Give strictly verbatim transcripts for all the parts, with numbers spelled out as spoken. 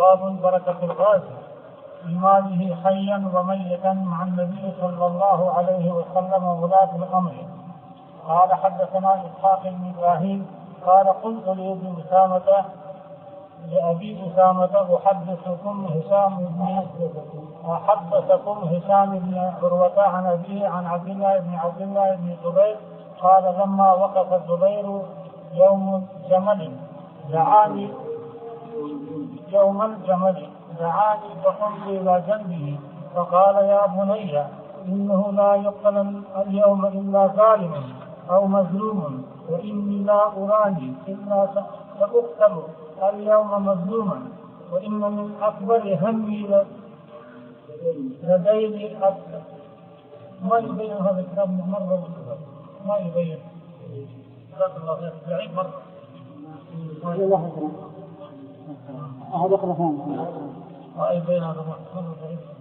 باب بركة الغازي بماله حيا وميتا مع النبي صلى الله عليه وسلم وولاة الأمر. قال حدثنا إسحاق بن إبراهيم قال قلت لأبي أسامة لأبي أسامة أحدثكم هشام بن أحدثكم هشام بن عروة عن أبيه عن عبد الله بن عبد الله بن الزبير قال لما وقف الزبير يوم الجمل دعاني يوم الجمل دعاني فقمت إلى جنبه فقال يا بني إنه لا يقتل اليوم إلا ظالم أو مظلوم وإني لا أراني إلا سأقتل اليوم مظلوما وإن من أكبر همي لدي ما يبين هذا الكتاب مرة ما يبين جزاك الله خير يعيد مرة أحد أخرى ما يبين هذا مرة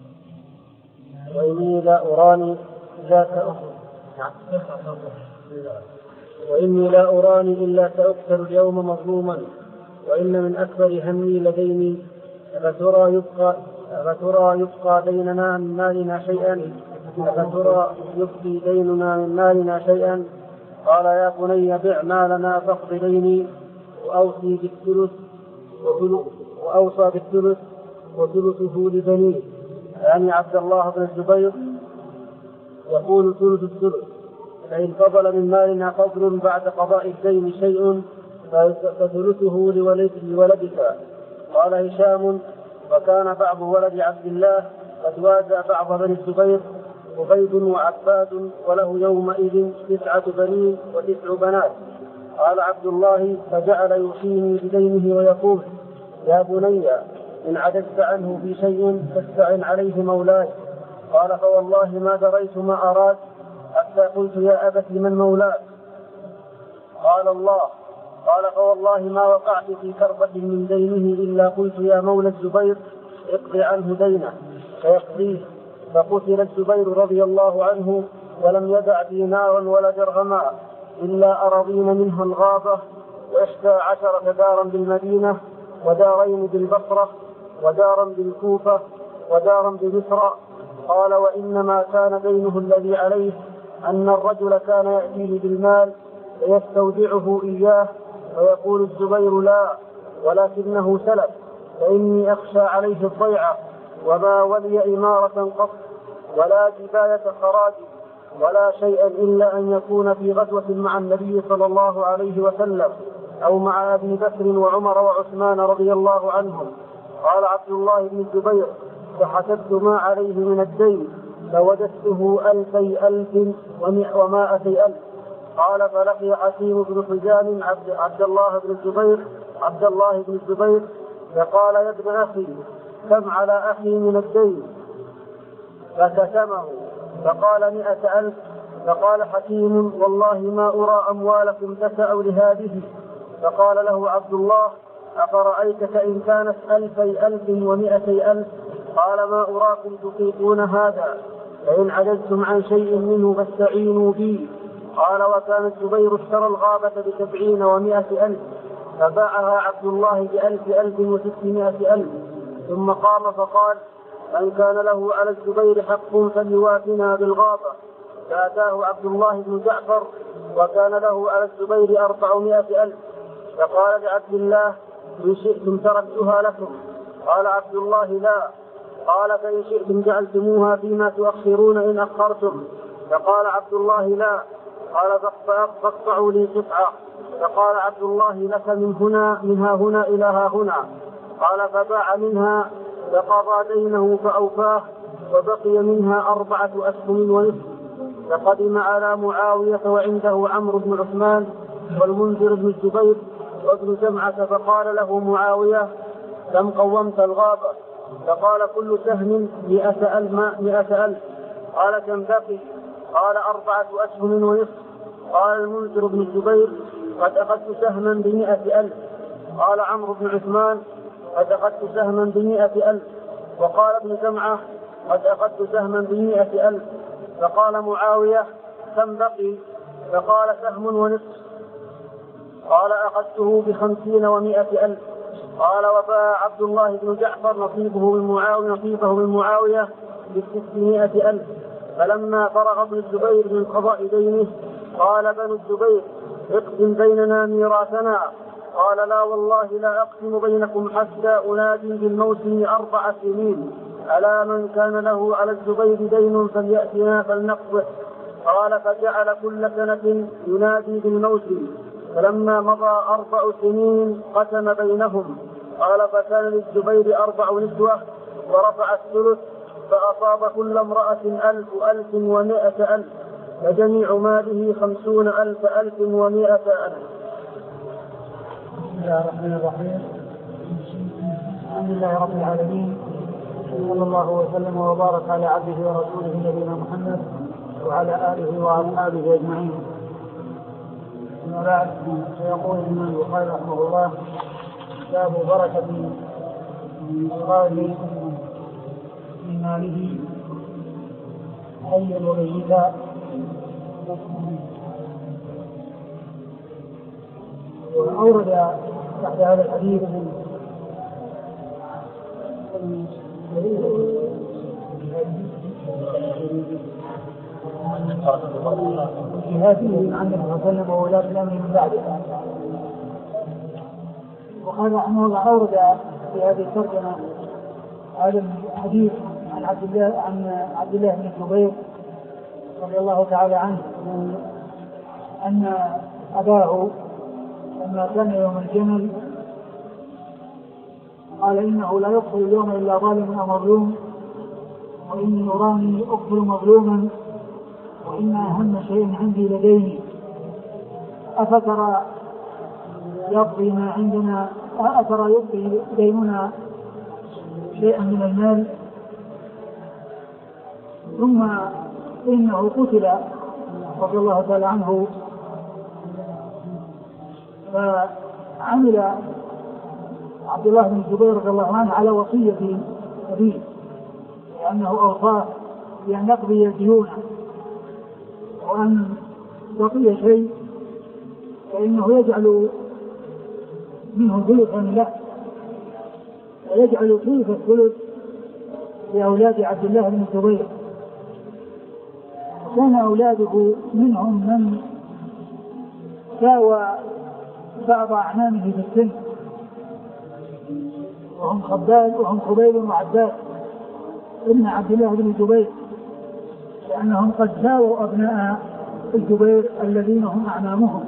وإني لا أراني إلا سأقتل وإني لا أراني إلا سأقتل اليوم مظلوما وإن من أكبر همي لديني أفترى يبقى أفترى يبقى بيننا من مالنا شيئا أفترى يبقي ديننا من مالنا شيئا قال يا بني بع مالنا فاقض ديني وأوصي بالثلث وأوصى بالثلث وثلثه لبنيه يعني عبد الله بن الزبير يقول ثلث الثلث فإن فضل من مالنا فضل بعد قضاء الدين شيء فثلثه لولدك. قال هشام وكان بعض ولد عبد الله قد وازى بعض بني الزبير عبيد وعباد وله يومئذ تسعة بنين وتسع بنات. قال عبد الله فجعل يوصيني بدينه ويقول يا بني إن عجزت عنه في شيء فاستعن عليه مولاي. قال فوالله ما دريت ما أراد حتى قلت يا أبت من مولاك؟ قال الله. قال فوالله ما وقعت في كربة من دينه إلا قلت يا مولى الزبير اقض عنه دينه فيقضيه. فقتل الزبير رضي الله عنه ولم يدع دينارا ولا درهما إلا أراضين منها الغابة وإحدى عشرة دارا بالمدينة ودارين بالبصرة ودارا بالكوفة ودارا بمصر. قال وإنما كان دينه الذي عليه أن الرجل كان يأتيه بالمال فيستودعه إياه ويقول الزبير لا ولكنه سلف فإني أخشى عليه الضيعة وما ولي إمارة قط ولا جباية خراج ولا شيئا إلا أن يكون في غزوة مع النبي صلى الله عليه وسلم أو مع أبي بكر وعمر وعثمان رضي الله عنهم. قال عبد الله بن الزبير فحسبت ما عليه من الدين فوجدته ألفي ألف ومائتي ألف. قال فلقي حكيم بن حزام عبد, عبد الله بن الزبير عبد الله بن الزبير فقال يا ابن أخي كم على أخي من الدين؟ فكتمه فقال مئة ألف. فقال حكيم والله ما أرى أموالكم تسع لهذه. فقال له عبد الله أفرأيت فإن كانت ألفي ألف ومئتي ألف؟ قال ما أراكم تطيقون هذا فإن عجزتم عن شيء منه فاستعينوا بي. قال وكان الزبير اشترى الغابة بسبعين ومائة ألف فباعها عبد الله بألف ألف وستمائة ألف. ثم قام فقال من كان له على الزبير حق فليوافنا بالغابة. فأتاه عبد الله بن جعفر وكان له على الزبير أربعمائة ألف. فقال لعبد الله إن شئتم تركتها لكم. قال عبد الله لا. قال فإن شئتم جعلتموها فيما تؤخرون إن أخرتم. فقال عبد الله لا. قال فاقطعوا لي قطعة. فقال عبد الله لك من هنا منها هنا إلى ها هنا. قال فباع منها فقضى دينه فأوفاه وبقي منها أربعة أسهم ونصف. فقدم على معاوية وعنده عمرو بن عثمان والمنذر بن الزبير وابن جمعة فقال له معاوية كم قومت الغابة؟ فقال كل سهم مئة ألف, مئة ألف. قال كم بقي؟ قال أربعة أسهم ونصف. قال المنذر بن الزبير قد أخذت سهما بمئة ألف. قال عمرو بن عثمان قد أخذت سهما بمئة ألف. وقال ابن جمعة قد أخذت سهما بمئة ألف. فقال معاوية كم بقي؟ فقال سهم ونصف. قال أخذته بخمسين ومائة ألف. قال وفاء عبد الله بن جعفر نصيبه من معاوية نصيبه من معاوية بستمائة ألف. فلما فرغ ابن الزبير من قضاء دينه قال بنو الزبير اقسم بيننا ميراثنا. قال لا والله لا أقسم بينكم حتى أنادي بالموسم أربع سنين ألا من كان له على الزبير دين فليأتنا فلنقضه. قال فجعل كل سنة ينادي بالموسم فلما مضى أربع سنين قسم بينهم. قال فكان للزبير أربع نسوة ورفع الثلث فأصاب كل امرأة ألف ألف ومائة ألف فجميع ماله خمسون ألف ألف ومائة ألف. بسم الله الرحمن الرحيم. الحمد لله رب العالمين صلى الله وسلم وبارك على عبده ورسوله نبينا محمد وعلى آله وأصحابه أجمعين. أما بعد فيقول الإمام البخاري رحمه الله باب بركة القائل في ماله حيا وميتا. وأورد تحت هذا الحديث جهاده عن النبي صلى الله عليه وسلم وولاة الأمر من بعده. وقال رحمه الله أورد في هذه الترجمة هذا الحديث عن عبد الله عن عبد الله بن الزبير رضي الله تعالى عنه أن أباه لما كان يوم الجمل قال إنه لا يقتل اليوم إلا ظالم أو مظلوم وإني أراني أقتل مظلوما وإن أهم شيء عندي لديني أفترى يقضي ما عندنا أترى يقضي ديننا شيئا من المال. ثم إنه قتل رضي الله تعالى عنه فعمل عبد الله بن الزبير رضي الله عنه على وصية أبيه لأنه أوصاه بأن يقضي ديونه وأن بقي شيء فإنه يجعل منه ثلثا له ويجعل ثلث الثلث لأولاد عبد الله بن الزبير. كان أولاده منهم من ساوى بعض أعمامه في السن وهم خبال وهم خبيل وعباس ابن عبد الله بن الزبير لأنهم قد ساووا أبناء الزبير الذين هم أعمامهم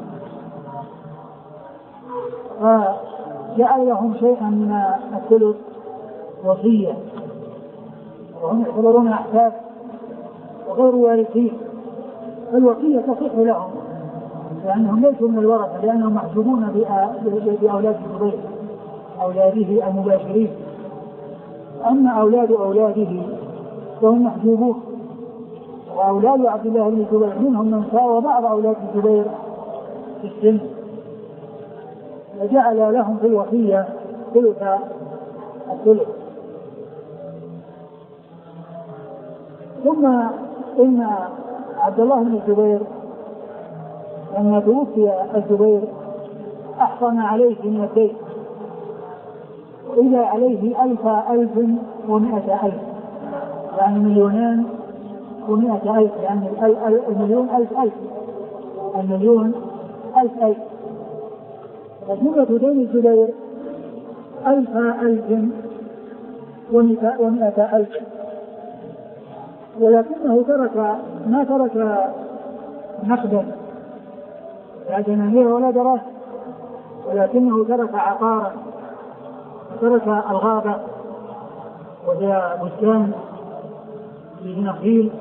فجعل لهم شيئا من الثلث وصية وهم يعتبرون أحفاد وغير وارثين فالوصية تصح لهم لأنهم ليسوا من الورثة لأنهم محجوبون بأولاد الزبير أولاده المباشرين. أما أولاد أولاده فهم محجوبون وأولاد عبد الله بن الزبير منهم من ساوى بعض أولاد الزبير في السن فجعل لهم في الوصية ثلث الثلث. ثم إن عبد الله بن الزبير لما توفي الزبير أحصن عليه من الدين وإذا عليه ألف ألف ومائة ألف يعني مليونان ومائة ألف يعني المليون ألف ألف المليون ألف ألف فجملة دين الزبير ألف ألف ومائة ألف ولكنه ترك ما ترك نقدا لا دنانير ولا دراهم ولكنه ترك عقارا ترك الغابة وهي بستان في نخيل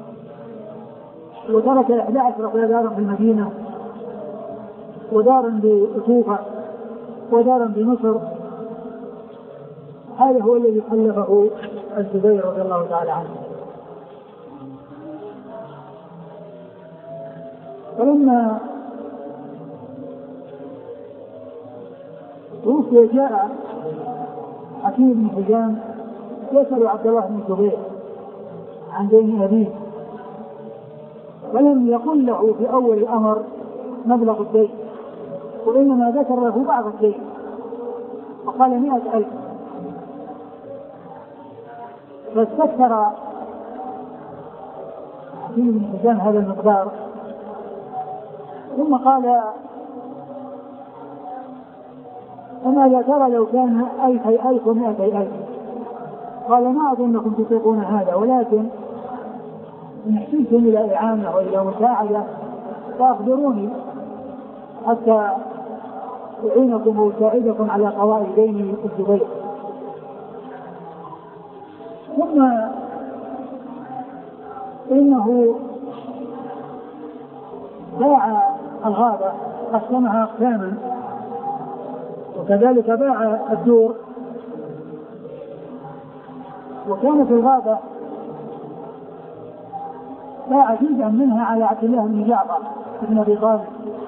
وترك إحدى عشرة دارا في المدينة ودارا بأسوفة ودارا بمصر. هذا هو الذي خلفه الزبير رضي الله تعالى عنه. فلما توفي جاء حكيم بن حزام يسأل عبد الله بن الزبير عن دين أبيه ولم يقل له في أول الأمر مبلغ الدين وإنما ذكر له بعض الدين وقال مئة ألف، فاستكثر حكيم بن حزام هذا المقدار، ثم قال فماذا ترى لو كان ألفي ألف ومئتي ألف؟ قال ما أظنكم تطيقون هذا، ولكن إن احتجتم إلى إعانة وإلى مساعدة فأخبروني حتى أعينكم وأساعدكم على قضاء دين الزبير. ثم إنه باع الغابة، قسمها أقساما، وكذلك باع الدور. وكانت الغابة باع جزءا منها على عبد الله بن جعفر بن أبي طالب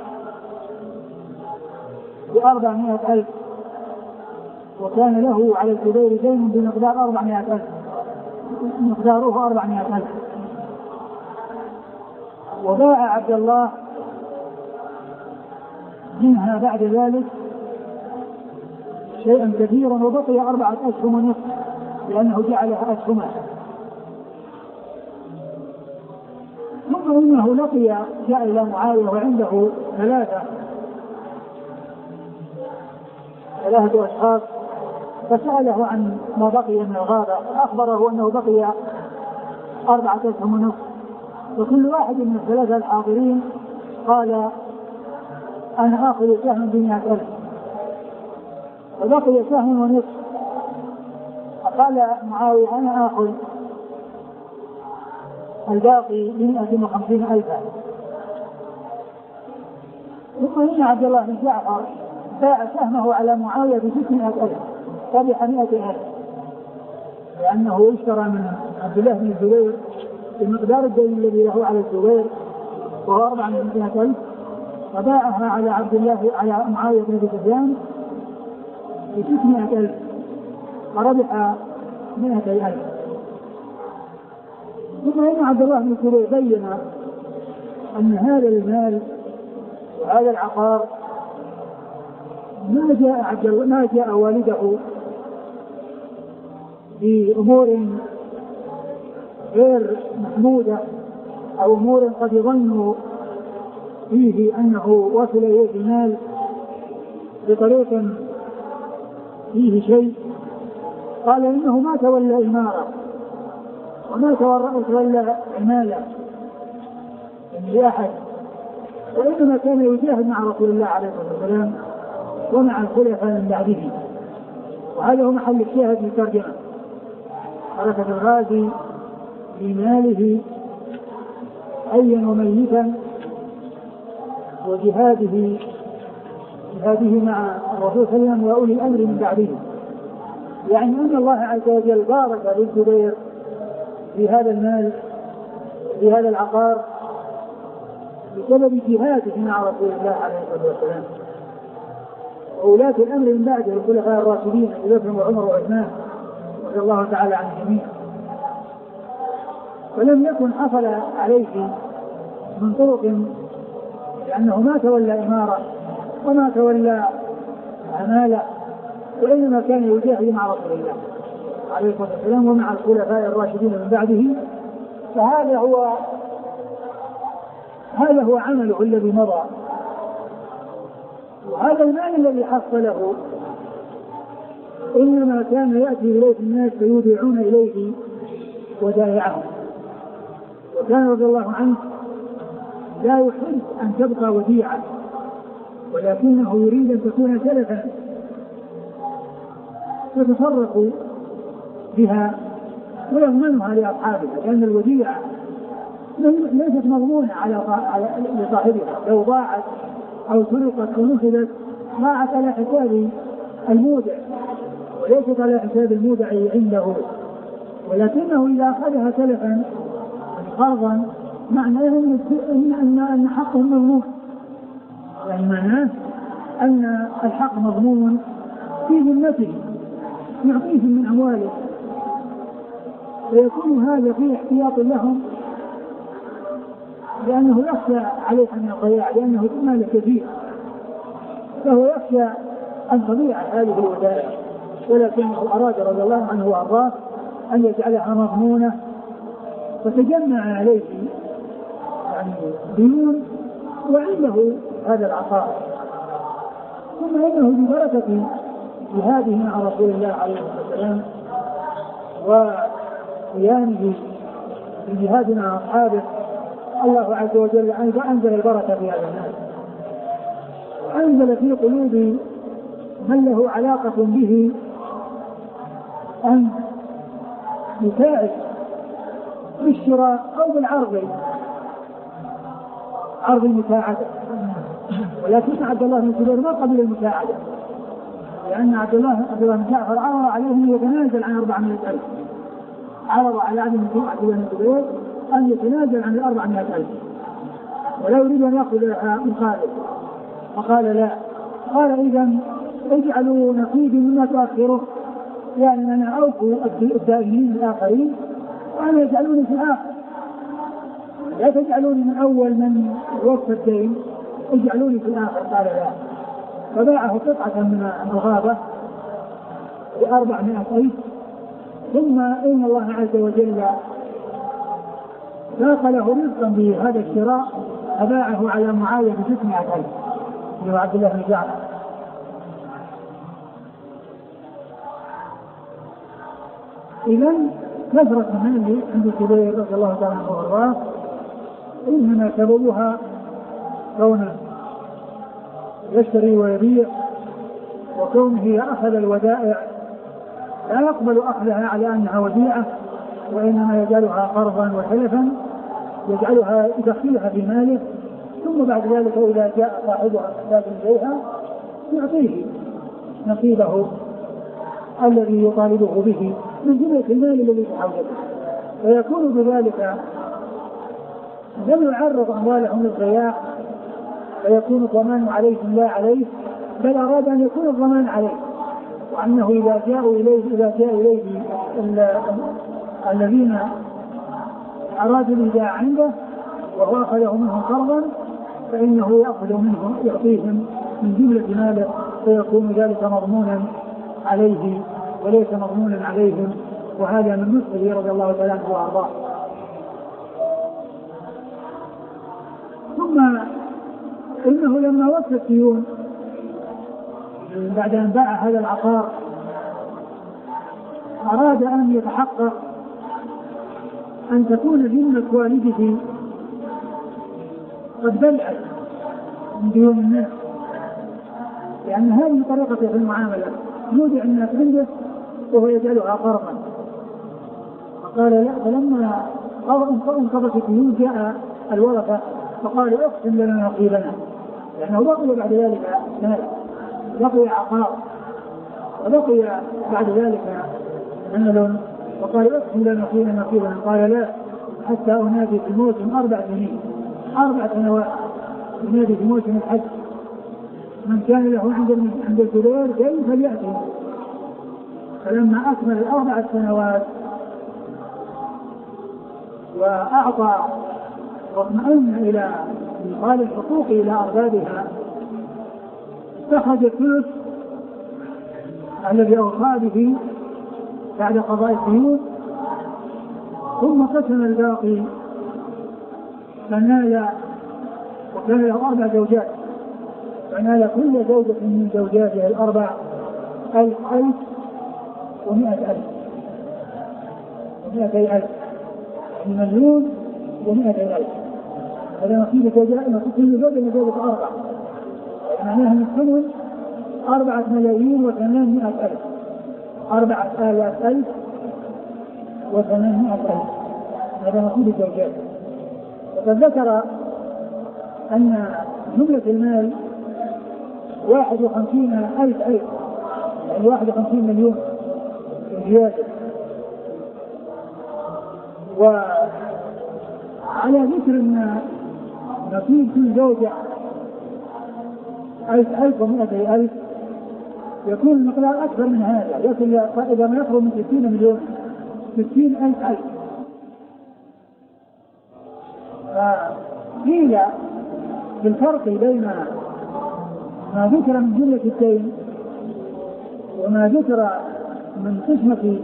بأربعمائة ألف، وكان له على الزبير دين بمقدار أربعمائة ألف، مقداره أربعمائة ألف. وباع عبد الله منها بعد ذلك شيئا كثيرا، وبقي أربعة أسهم ونصف لأنه جعلها أسهما. ثم إنه لقي جاء إلى معاوية وعنده ثلاثة ثلاثة أشخاص، فسأله عن ما بقي من الغابة، فأخبره أنه بقي أربعة أسهم ونصف، وكل واحد من الثلاثة الحاضرين قال أنا آخذ سهم بمئة ألف، فبقي سهم ونصف، فقال معاوية أنا آخذ الباقي بمئة وخمسين ألفا. ثم إن عبد الله بن جعفر باع سهمه على معاوية بستمائة ألف، ربح مئة ألف، لأنه اشترى من عبد الله بن الزبير بمقدار الدين الذي له على الزبير وهو أربعمائة ألف، فباعها على عبد الله على معاوية بن أبي سفيان بستمائة ألف، فربح مئتي ألف. ثم إن عبد الله بن الزبير بين أن هذا المال وهذا العقار ما جاء عبد ما جاء والده بأمور غير محمودة أو أمور قد يظن فيه أنه وصل إليه المال بطريق فيه شيء. قال إنه ما تولى إمارة وما تولى عمالة لأحد، وإنما كان يجاهد مع رسول الله عليه الصلاة والسلام ومع الخلفاء من بعده. وهذا هو محل الشاهد في الترجمة، حركة الغازي بماله حيا وميتا وجهاده جهاده مع الرسول صلى الله عليه وسلم وأولي الأمر من بعده. يعني أن الله عز وجل بارك للزبير في هذا المال في هذا العقار بسبب جهاده مع رسول الله عليه الصلاة والسلام. وولاة الأمر من بعده الخلفاء الراشدين أبي بكر وعمر وعثمان رضي الله تعالى عن الجميع، ولم يكن حصل عليه من طرق، لأنه ما تولى إمارة وما تولى عمالة، وإنما كان يجاهد مع رسول الله عليه الصلاة والسلام ومع الخلفاء الراشدين من بعده. فهذا هو هذا هو عمله الذي مضى، وهذا المال الذي حصله إنما كان يأتي إليه الناس فيودعون إليه ودائعهم. وكان رضي الله عنه لا يحب أن تبقى وديعة، ولكنه يريد أن تكون سلفا يتصرف بها ويضمنها لأصحابها، لأن الوديعة ليست مضمونة على لصاحبها، لو ضاعت أو سرقت أو نفذت ضاعت على حساب المودع وليست على حساب المودع عنده، ولكنه إذا أخذها سلفا قرضا معناه أن أن حقه مضمون، يعني معناه أن الحق مضمون في ذمته يعطيهم من أمواله، ويكون هذا فيه احتياط لهم لأنه يخشى عليه من الضياع، لأنه مال كثير، فهو يخشى أن تضيع هذه الودائع، ولكنه أراد رضي الله عنه وأرضاه أن يجعلها مضمونة، فتجمع عليه يعني ديون وعنده هذا العطاء. ثم إنه ببركة جهاده مع رسول الله عليه الصلاة والسلام وقيامه بجهاد مع أصحابه الله عز وجل أنزل البركة في هذا الناس، وأنزل في قلوب من له علاقة به أن يساعد بالشراء أو بالعرض، عرض المساعدة. ولكن عبد الله بن الزبير ما قبل المساعدة، لأن عبد الله عبد الله بن جعفر عرض عليه أن يتنازل عن أربعمائة ألف، عرض على عبد الله بن الزبير أن يتنازل عن الأربعمائة ألف ولا يريد أن يأخذ لها مقابل، فقال لا. قال إذن اجعلوا نصيبي مما تؤخره، يعني أنا أوفوا الدائمين الآخرين وأنا يجعلوني في الآخر، لا تجعلوني من أول من وفى الدين، اجعلوني في الآخر. قال لا، فباعه قطعة من الغابة بأربعمائة ألف. ثم إن الله عز وجل ساق له رزقا بهذا الشراء فباعه على معاوية بستمائة ألف من عبد الله بن جعفر. إذن كثرة المال عند الزبير رضي الله تعالى عنه وارضاه إنما سببها كونه يشتري ويبيع، وكونه أخذ الودائع لا يقبل أخذها على أنها وديعة، وإنما يجعلها قرضا وحلفا، يجعلها يدخلها في ماله، ثم بعد ذلك إذا جاء صاحبها محتاج إليها يعطيه نصيبه الذي يطالبه به من جملة المال الذي تحوله، فيكون بذلك لم يعرض أموالهم للضياع فيكون الضمان عليهم لا عليه، بل أراد أن يكون الضمان عليه، وأنه إذا جاءوا إليه إذا جاء إليه الذين أرادوا الإيداع عنده وهو أخذه منهم قرضا فإنه يأخذ منهم يعطيهم من جملة ماله، فيكون ذلك مضمونا عليه وليس مضمونا عليهم. وهذا من نصحه رضي الله تعالى عنه وأرضاه. ثم إنه لما وفى الديون بعد أن باع هذا العقار أراد أن يتحقق أن تكون ذمة والده قد بلعت من ديون الناس، لأن هذه طريقته في المعاملة، يودع الناس عنده وهو يجعلها قرضا. فقال لا، فلما انقضت الديون جاء الورثة فقالوا اقسم لنا نصيبنا، لأنه بقي بعد ذلك مال، بقي عقار وبقي بعد ذلك مال، فقالوا اقسم لنا نصيبنا نصيبنا. قال لا، حتى أنادي في موسم أربع سنين أربع سنوات أنادي في موسم الحج من كان له عند عند الزبير جاي فليأتي. فلما أكمل الأربع سنوات وأعطى واطمأن إلى إنقاذ الحقوق إلى أربابها اتخذ الثلث الذي أوصى به بعد قضاء الديون، ثم قسم الباقي فنال، وكان له أربع زوجات، فنال كل زوجة من زوجاته الأربع ألف ألف ومئة ألف ومئتي ألف، مليون ومئتي ألف. هذا نصيب زوجات، كل زوجة من زوجة أربع، معناها من ثمن أربعة ملايين وثمانمائة ألف، أربعة آلاف ألف وثمانمائة ألف، هذا نصيب الزوجات. وقد ذكر أن جملة المال واحد وخمسين ألف ألف، يعني واحد وخمسين مليون زيادة. وعلى ذكر أن نصيب كل زوجة ألف ألف ومئتي ألف يكون المقدار أكثر من هذا، يصل إذا ما يقرب من ستين مليون، ستين ألف ألف. فقيل بالفرق بين ما ذكر من جملة الدين وما ذكر من قسمة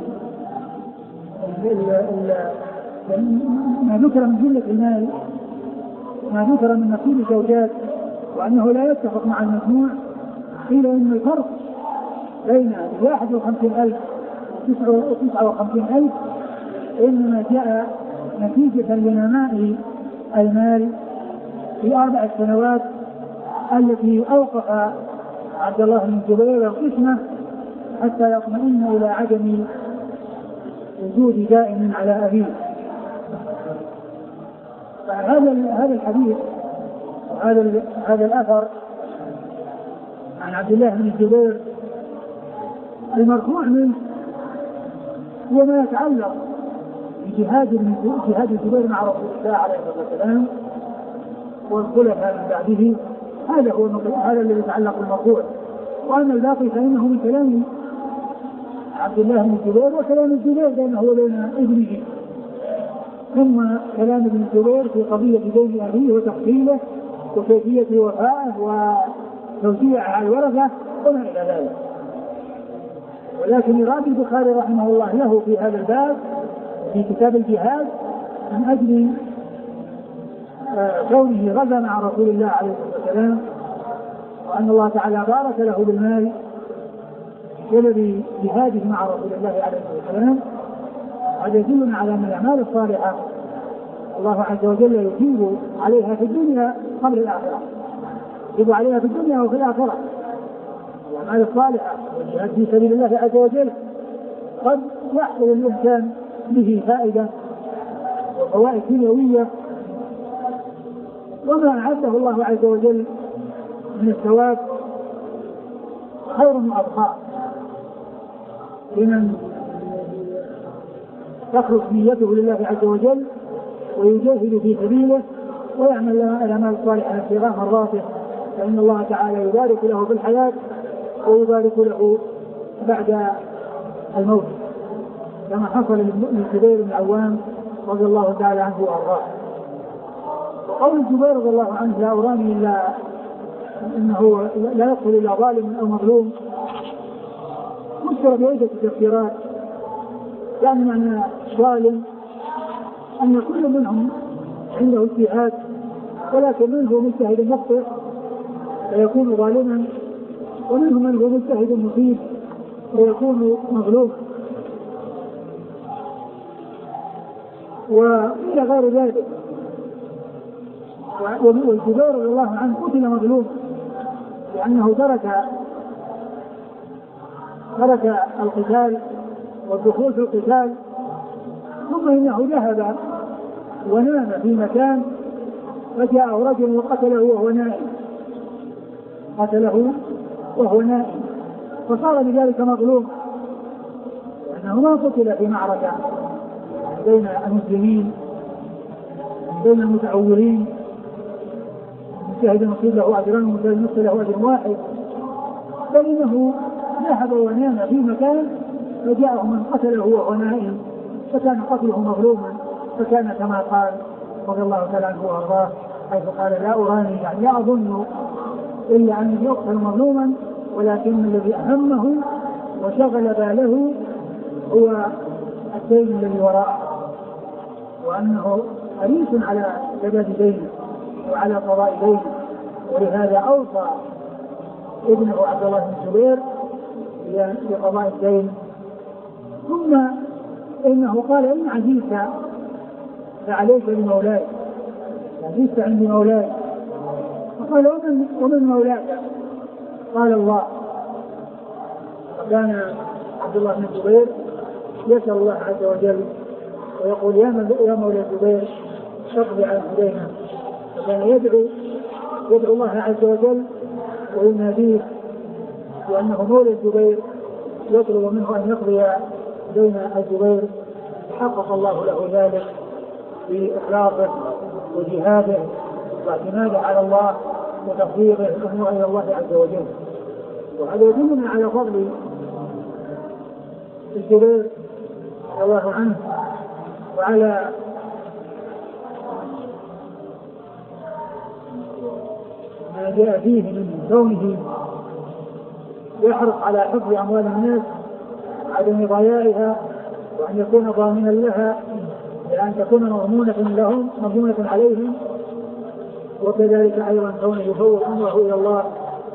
ما ذكر من جملة المال، ما ذكر من نصيب الزوجات، وأنه لا يتفق مع المجموع، قيل إن الفرق بين واحد وخمسين ألف وتسعة وخمسين ألف إنما جاء نتيجة لنماء المال في أربع سنوات التي أوقف عبد الله بن الزبير القسمة حتى يطمئن إلى عدم وجود دائم على أبيه. فهذا هذا الحديث وهذا هذا الأثر عن عبد الله بن الزبير المرفوع منه هو ما يتعلق بجهاد جهاد الزبير مع رسول الله عليه الصلاة والسلام والخلفاء من بعده، هذا هو هذا الذي يتعلق بالمرفوع. وأما الباقي فإنه من كلام عبد الله بن الزبير وكلام الزبير بينه وبين ابنه، ثم كلام ابن الزبير في قضية دين أبيه وتحصيله وكيفية وفائه وتوزيعه على الورثة وما إلى ذلك. ولكن إراد البخاري رحمه الله له في هذا الباب في كتاب الجهاد من أجل كونه غزا مع رسول الله عليه الصلاة والسلام، وأن الله تعالى بارك له بالمال بسبب جهاده مع رسول الله عليه الصلاة والسلام. هذا يدلنا على أن الأعمال الصالحة الله عز وجل يجيب عليها في الدنيا قبل الآخرة، يجيب عليها في الدنيا وفي الآخرة. الأعمال الصالحة والجهاد في سبيل الله عز وجل قد يحصل الإنسان به فائدة وفوائد دنيوية، وما أعده الله عز وجل من الثواب خير وأبقى لمن تخلص نيته لله عز وجل ويجاهد في سبيله ويعمل الأعمال الصالحة ابتغاء مرضاته، فإن الله تعالى يبارك له في الحياة ويبارك له بعد الموت، كما حصل للزبير بن العوام رضي الله تعالى عنه وأرضاه. وقول الزبير رضي الله عنه لا أراني إلا إنه لا يدخل إلى ظالم أو مظلوم مشترك بعدة تفسيرات. يعني معنى ظالم أن كل منهم عنده اجتهاد، ولكن منه مجتهد مخطئ فيكون ظالما، ومنهم من هو مجتهد مصيب فيكون مظلوم، وإلى غير ذلك. والزبير رضي الله عنه قتل مظلوم لأنه ترك ترك القتال والدخول في القتال، ثم إنه ذهب ونام في مكان فجاءه رجل وقتله وهو نائم قتله وهو نائم فصار بذلك مظلوم، لأنه ما قتل في معركة بين المسلمين بين المتعورين، مجتهد نصيب له أجران ومجتهد نصيب له أجر واحد، بل إنه ذهب ونام في مكان فجاءه من قتله وهو نائم فكان قتله مظلوما، فكان كما قال رضي الله تعالى عنه وارضاه حيث قال لا أراني، يعني لا أظن إلا أن يقتل مظلوما، ولكن الذي أهمه وشغل باله هو الدين الذي وراءه، وأنه حريص على سداد دينه وعلى قضاء دينه، ولهذا أوصى ابنه عبد الله بن الزبير بقضاء الدين. ثم إنه قال إن عجزت فعليك بمولاي، عجزت عندي مولاي، فقال ومن, ومن مولاك؟ قال الله. فكان عبد الله بن الزبير يسأل الله عز وجل ويقول يا مولى الزبير اقضي عن دينه، فكان يدعو يدعو الله عز وجل ويناديه وأنه مولى الزبير يطلب منه أن يقضي دين الزبير. حقق الله له ذلك بإخلاصه وجهاده واعتماده على الله وتفويضه الأمور إلى الله عز وجل. وهذا يدلنا على فضل الزبير رضي الله عنه وعلى ما جاء فيه من كونه يحرص على حفظ أموال الناس عدم ضياعها، وأن يكون ضامنا لها لأن تكون مضمونة لهم مضمونة عليهم، وكذلك أيضا كونه يفوض أمره إلى الله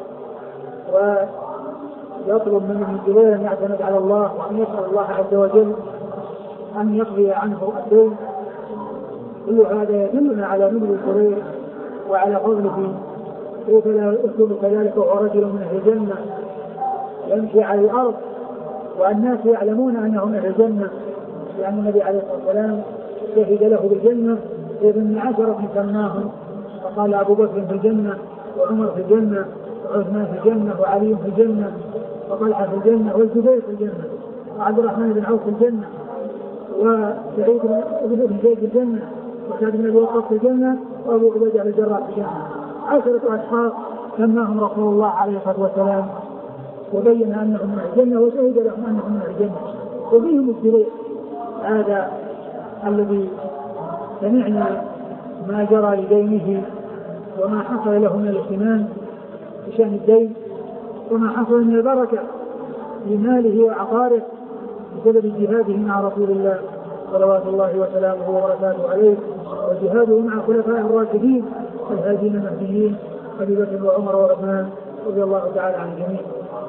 ويطلب من الجبال أن يعتمد على الله، وأن يسأل الله عز وجل أن يقضي عنه الدين. كل هذا يدلنا على نبل الكرير وعلى فضله. كيف لا يكون كذلك وهو رجل من أهل الجنة يمشي على الأرض والناس يعلمون أنه من أهل الجنة، لأن النبي عليه الصلاة والسلام شهد له بالجنة بابن عشرة سماهم، فقال أبو بكر في الجنة، وعمر في الجنة، وعثمان في الجنة، وعلي في الجنة، وطلحة في الجنة، والزبير في الجنة، وعبد الرحمن بن عوف في الجنة، وسعيد بن زيد في الجنة، وسعد بن أبي وقاص في الجنة، وأبو عبيدة بن الجراح في الجنة. عشرة أشخاص سماهم رسول الله عليه الصلاة والسلام وبين أنهم من الجنة وشهد لهم أنهم من الجنة، وفيهم الزبير هذا الذي سمعنا ما جرى لدينه وما حصل له من الاهتمام بشأن الدين، وما حصل من البركة لماله وعقاره بسبب جهاده مع رسول الله صلوات الله وسلامه وبركاته عليه، وجهاده مع خلفاء الراشدين الهادين المهديين أبي بكر وعمر وعثمان رضي الله تعالى عن الجميع.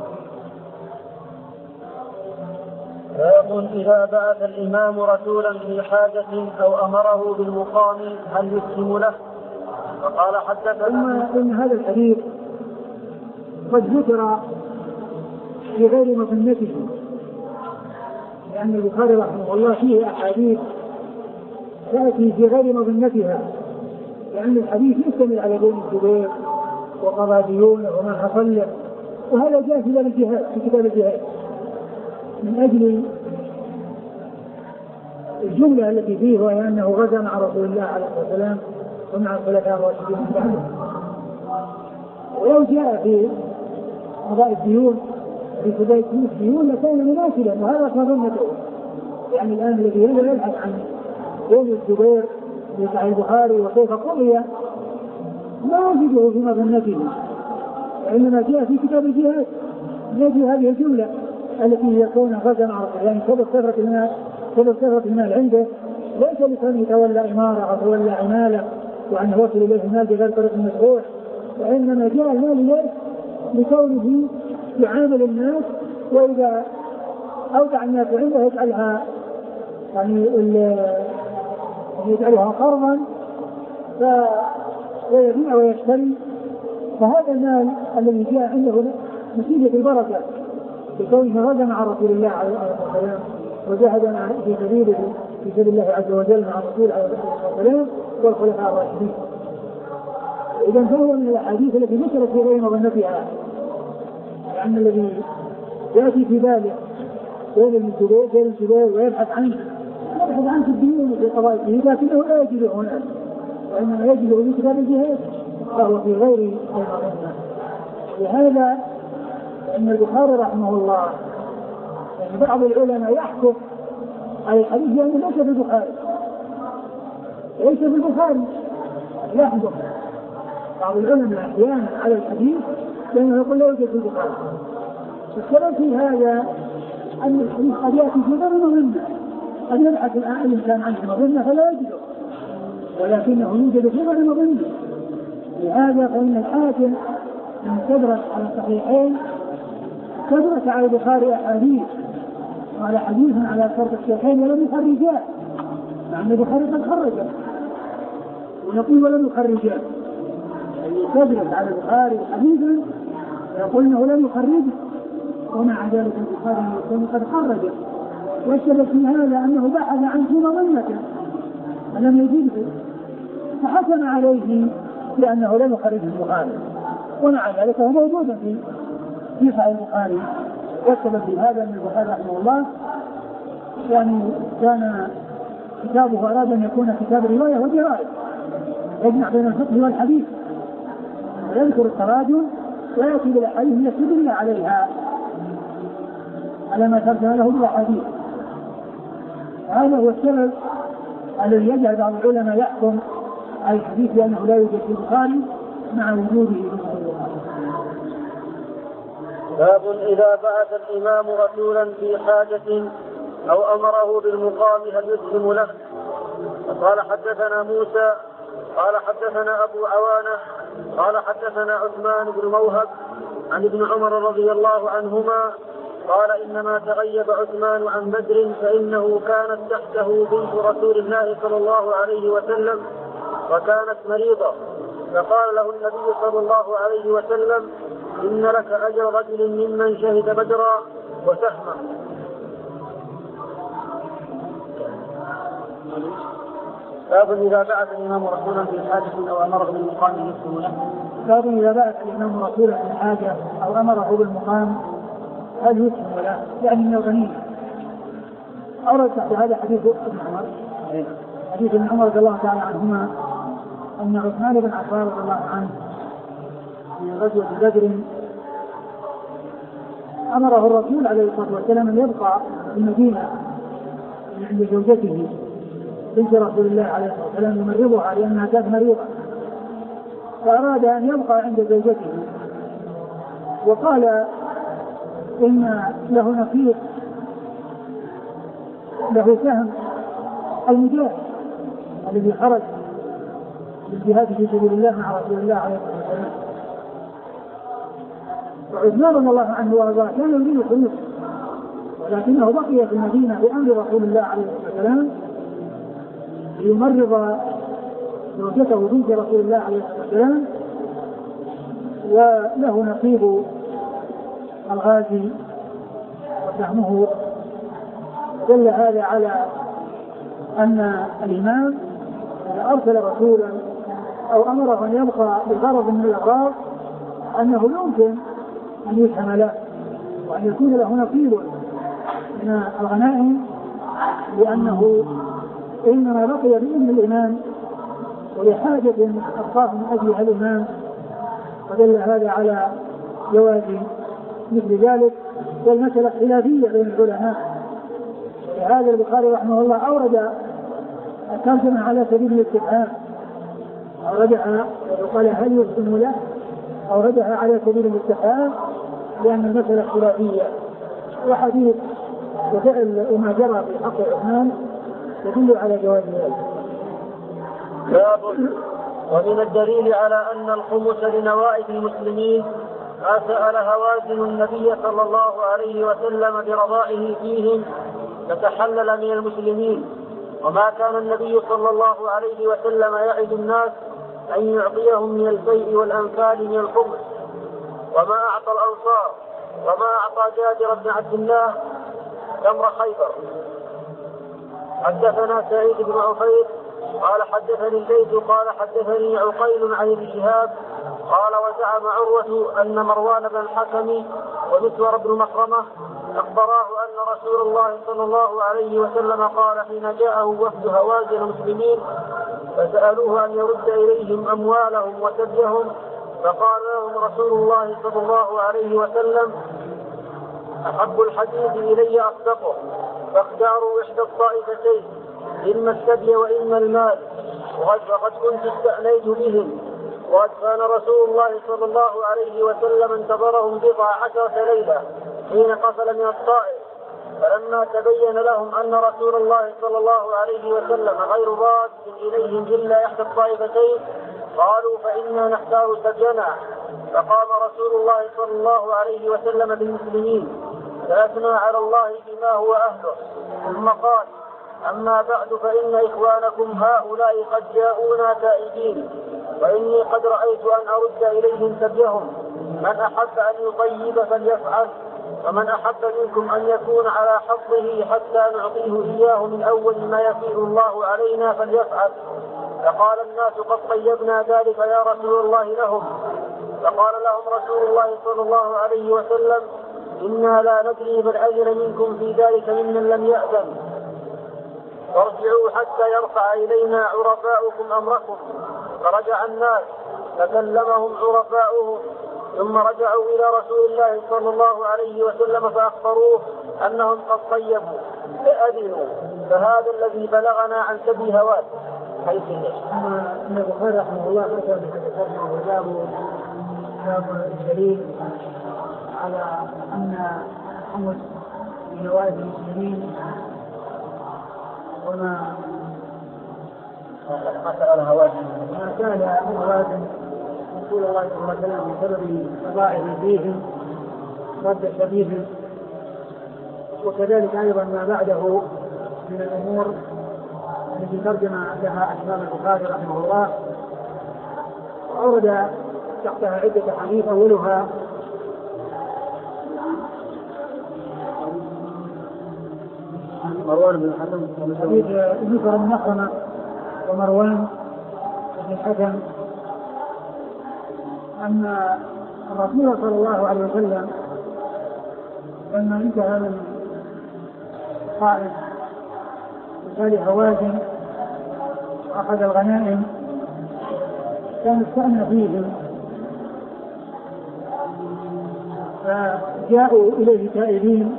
باب إذا بعث الإمام رسولا في حاجة أو أمره بالمقام هل يسلم له؟ فقال حدثنا إن هذا الحديث قد ذكر في غير مظنته، لأن البخاري رحمه الله فيه أحاديث تأتي في غير مظنتها، لأن الحديث يشتمل على دين الزبير وقضى ديونه وما حصل له، وهذا جاء في باب الجهاد في كتاب الجهاد من أجل الجملة التي فيه، وهي أنه غزا مع رسول الله عليه الصلاة والسلام ومع الخلفاء الراشدين من بعده. ولو جاء في قضاء الديون في قضاء الديون لكان مناسبا، وهذا مظنته. يعني الآن الذي يبحث عن دين الزبير في صحيح البخاري وكيف قضي لا يجده في مظنته، وإنما جاء في كتاب الجهاد نجد هذه الجملة التي يكون غزا مع رسول الله، يعني سبب كثرة المال سبب كثرة المال عنده ليس لكونه يتولى إمارة أو يتولى عمالة وأنه وصل إليه المال بغير طريق مشروع، وإنما جاء المال إليه لكونه يعامل الناس، وإذا أودع الناس عنده يجعلها يعني يجعلها قرضا ويبيع ويشتري. فهذا المال الذي جاء عنده نتيجة البركة بكونه غزا مع رسول الله عليه الصلاة والسلام وجاهد في سبيله في سبيل الله عز وجل مع الرسول عليه الصلاة والسلام والخلفاء الراشدين. إذا فهو من الأحاديث التي ذكرت في غير مظنتها، لأن الذي يأتي في باله بين الزبير بين الزبير ويبحث عنه يبحث عنه في الدين وفي قضاء الدين، لكنه لا يجده هنا، وإنما يجده في كتاب الجهاد فهو في غير مظنة. لهذا أن البخاري رحمه الله يعني بعض العلماء يحكم على الحديث لأنه ليس في البخاري ليس في البخاري يحكم بعض العلماء أحيانا على الحديث لأنه يقول لا يوجد في البخاري. السبب في هذا أن الحديث قد يأتي في غير مظنة، قد يبحث الإنسان عنه مظنة فلا يجده، ولكنه يوجد في غير مظنة. لهذا فإن الحاكم من تدرس على الصحيحين تدرس على البخاري أحاديث وعلى حديث على شرط الشيخين ولم يخرجاه، مع أن البخاري قد خرجه ونقول ولم يخرجاه، يعني تدرس على البخاري حديثا يقول انه لم يخرجه ومع ذلك البخاري يكون قد خرجه. والسبب في هذا انه بحث عن في مظنته فلم يجده فحكم عليه لانه لم يخرجه البخاري، ومع ذلك هو موجود في في صحيح البخاري. والسبب في هذا ان البخاري رحمه الله يعني كان كتابه اراد ان يكون كتاب روايه ودرايه يجمع بين الفقه والحديث، ويذكر التراجم ويأتي بالأحاديث يستدل عليها على ما ترجم له بالأحاديث. هذا هو السبب الذي يجعل بعض العلماء يحكم على الحديث لأنه لا يوجد في البخاري مع وجوده في البخاري. باب إذا بعث الإمام رسولا في حاجة أو أمره بالمقام هل يسلم له؟ قال حدثنا موسى قال حدثنا أبو عوانة قال حدثنا عثمان بن موهب عن ابن عمر رضي الله عنهما قال إنما تغيب عثمان عن بدر فإنه كانت تحته بنت رسول الله صلى الله عليه وسلم وكانت مريضة، فقال له النبي صلى الله عليه وسلم إن لك أجر رجل ممن شهد بدرا وسهما. باب إذا بعث الإمام رسولا في حاجة أو أمره بالمقام يسلم له. باب إذا بعث الإمام رسولا في حاجة أو أمره بالمقام هل يسلم له؟ يعني من الغنيمة. أورد تحت هذا حديث ابن عمر حديث ابن عمر رضي الله تعالى عنهما أن عثمان بن عفان رضي الله عنه في غزوة بدر أمره الرسول عليه الصلاة والسلام أن يبقى في المدينة عند زوجته بنت رسول الله عليه الصلاة والسلام يمرضها لأنها كانت مريضة، فأراد أن يبقى عند زوجته، وقال إن له نصيب له سهم المجاهد الذي خرج للجهاد في سبيل الله مع رسول الله عليه الصلاة والسلام. وعثمان رضي الله عنه وارضاه كان يريد الخلوص، ولكنه بقي في المدينة بأمر رسول الله عليه الصلاة والسلام ليمرض زوجته بنت رسول الله عليه الصلاة والسلام، وله نصيب الغازي وسهمه. دل هذا على أن الإمام إذا أرسل رسولا أو أمره أن يبقى بغرض من الأغراض أنه يمكن أن يسهم له وأن يكون له نصيب من الغنائم، لأنه إنما بقي بإذن الإمام ولحاجة أخاف من أجلها الإمام، ودل هذا على جواز مثل ذلك. والمسألة خلافية بين العلماء، ولهذا البخاري رحمه الله أورد الترجمة على سبيل الاستفهام، أوردها وقال هل يسلم له، أوردها على سبيل الاستفهام لأن المسألة خلافية، وحديث وفعل وما جرى في حق عثمان يدل على جواز ذلك. باب ومن الدليل على أن الخمس لنوائب المسلمين ما سأل هوازن النبي صلى الله عليه وسلم برضائه فيهم فتحلل من المسلمين، وما كان النبي صلى الله عليه وسلم يعد الناس أن يعطيهم من الفيء والأنفال من الخمس، وما أعطى الأنصار وما أعطى جابر بن عبد الله تمر خيبر. حدثنا سعيد بن عفير قال حدثني الليث قال حدثني عقيل عن ابن شهاب قال وزعم عروة أن مروان بن الحكم ومسور بن مخرمة أخبراه أن رسول الله صلى الله عليه وسلم قال حين جاءه وفد هوازن المسلمين فسألوه أن يرد إليهم أموالهم وسبيهم، فقال لهم رسول الله صلى الله عليه وسلم أحب الحديث إلي أصدقه، فاختاروا إحدى الطائفتين إما السبي وإما المال، وقد كنت استأنيت بهم. وقد كان رسول الله صلى الله عليه وسلم انتظرهم بضع عشرة ليلة حين قفل من الطائف، فلما تبين لهم أن رسول الله صلى الله عليه وسلم غير راد إليهم إلا إحدى الطائفتين قالوا فإنا نختار سبينا، فقام رسول الله صلى الله عليه وسلم بالمسلمين فأثنى على الله بما هو أهله، ثم قال أما بعد فإن إخوانكم هؤلاء قد جاءونا تائبين، وإني قد رأيت أن أرد إليهم سبيهم، من أحب أن يطيب فليفعل، ومن أحب منكم أن يكون على حظه حتى نعطيه إياه من أول ما يفيء الله علينا فليفعل. فقال الناس قد طيبنا ذلك يا رسول الله لهم، فقال لهم رسول الله صلى الله عليه وسلم إنا لا ندري بل أذن منكم في ذلك ممن لم يأذن، فارجعوا حتى يرفع إلينا عرفاؤكم أمركم. فرجع الناس فكلمهم عرفاؤهم، ثم رجعوا إلى رسول الله صلى الله عليه وسلم فأخبروه أنهم قد طيبوا فأذنوا، فهذا الذي بلغنا عن سبي هوات. حيث أن البخاري رحمه الله أتى بكتابه وجابوا باب الدليل على أن الخمس من نوائب المسلمين وما سأل هوازن ما سأل هوازن رسول الله صلى الله عليه وسلم بسبب فضائه فيهم رد شبيهم، وكذلك أيضا ما بعده من الأمور التي ترجم لها الإمام البخاري رحمه الله، وأورد تحتها عدة حديث. أولها مروان بن الحكم حديث نصر بن مخرمة ومروان بن الحكم أن الرسول صلى الله عليه وسلم لما انتهى من قائد وتالي هوازن وأخذ الغنائم كان استأنى فيهم، فجاءوا إليه تائبين،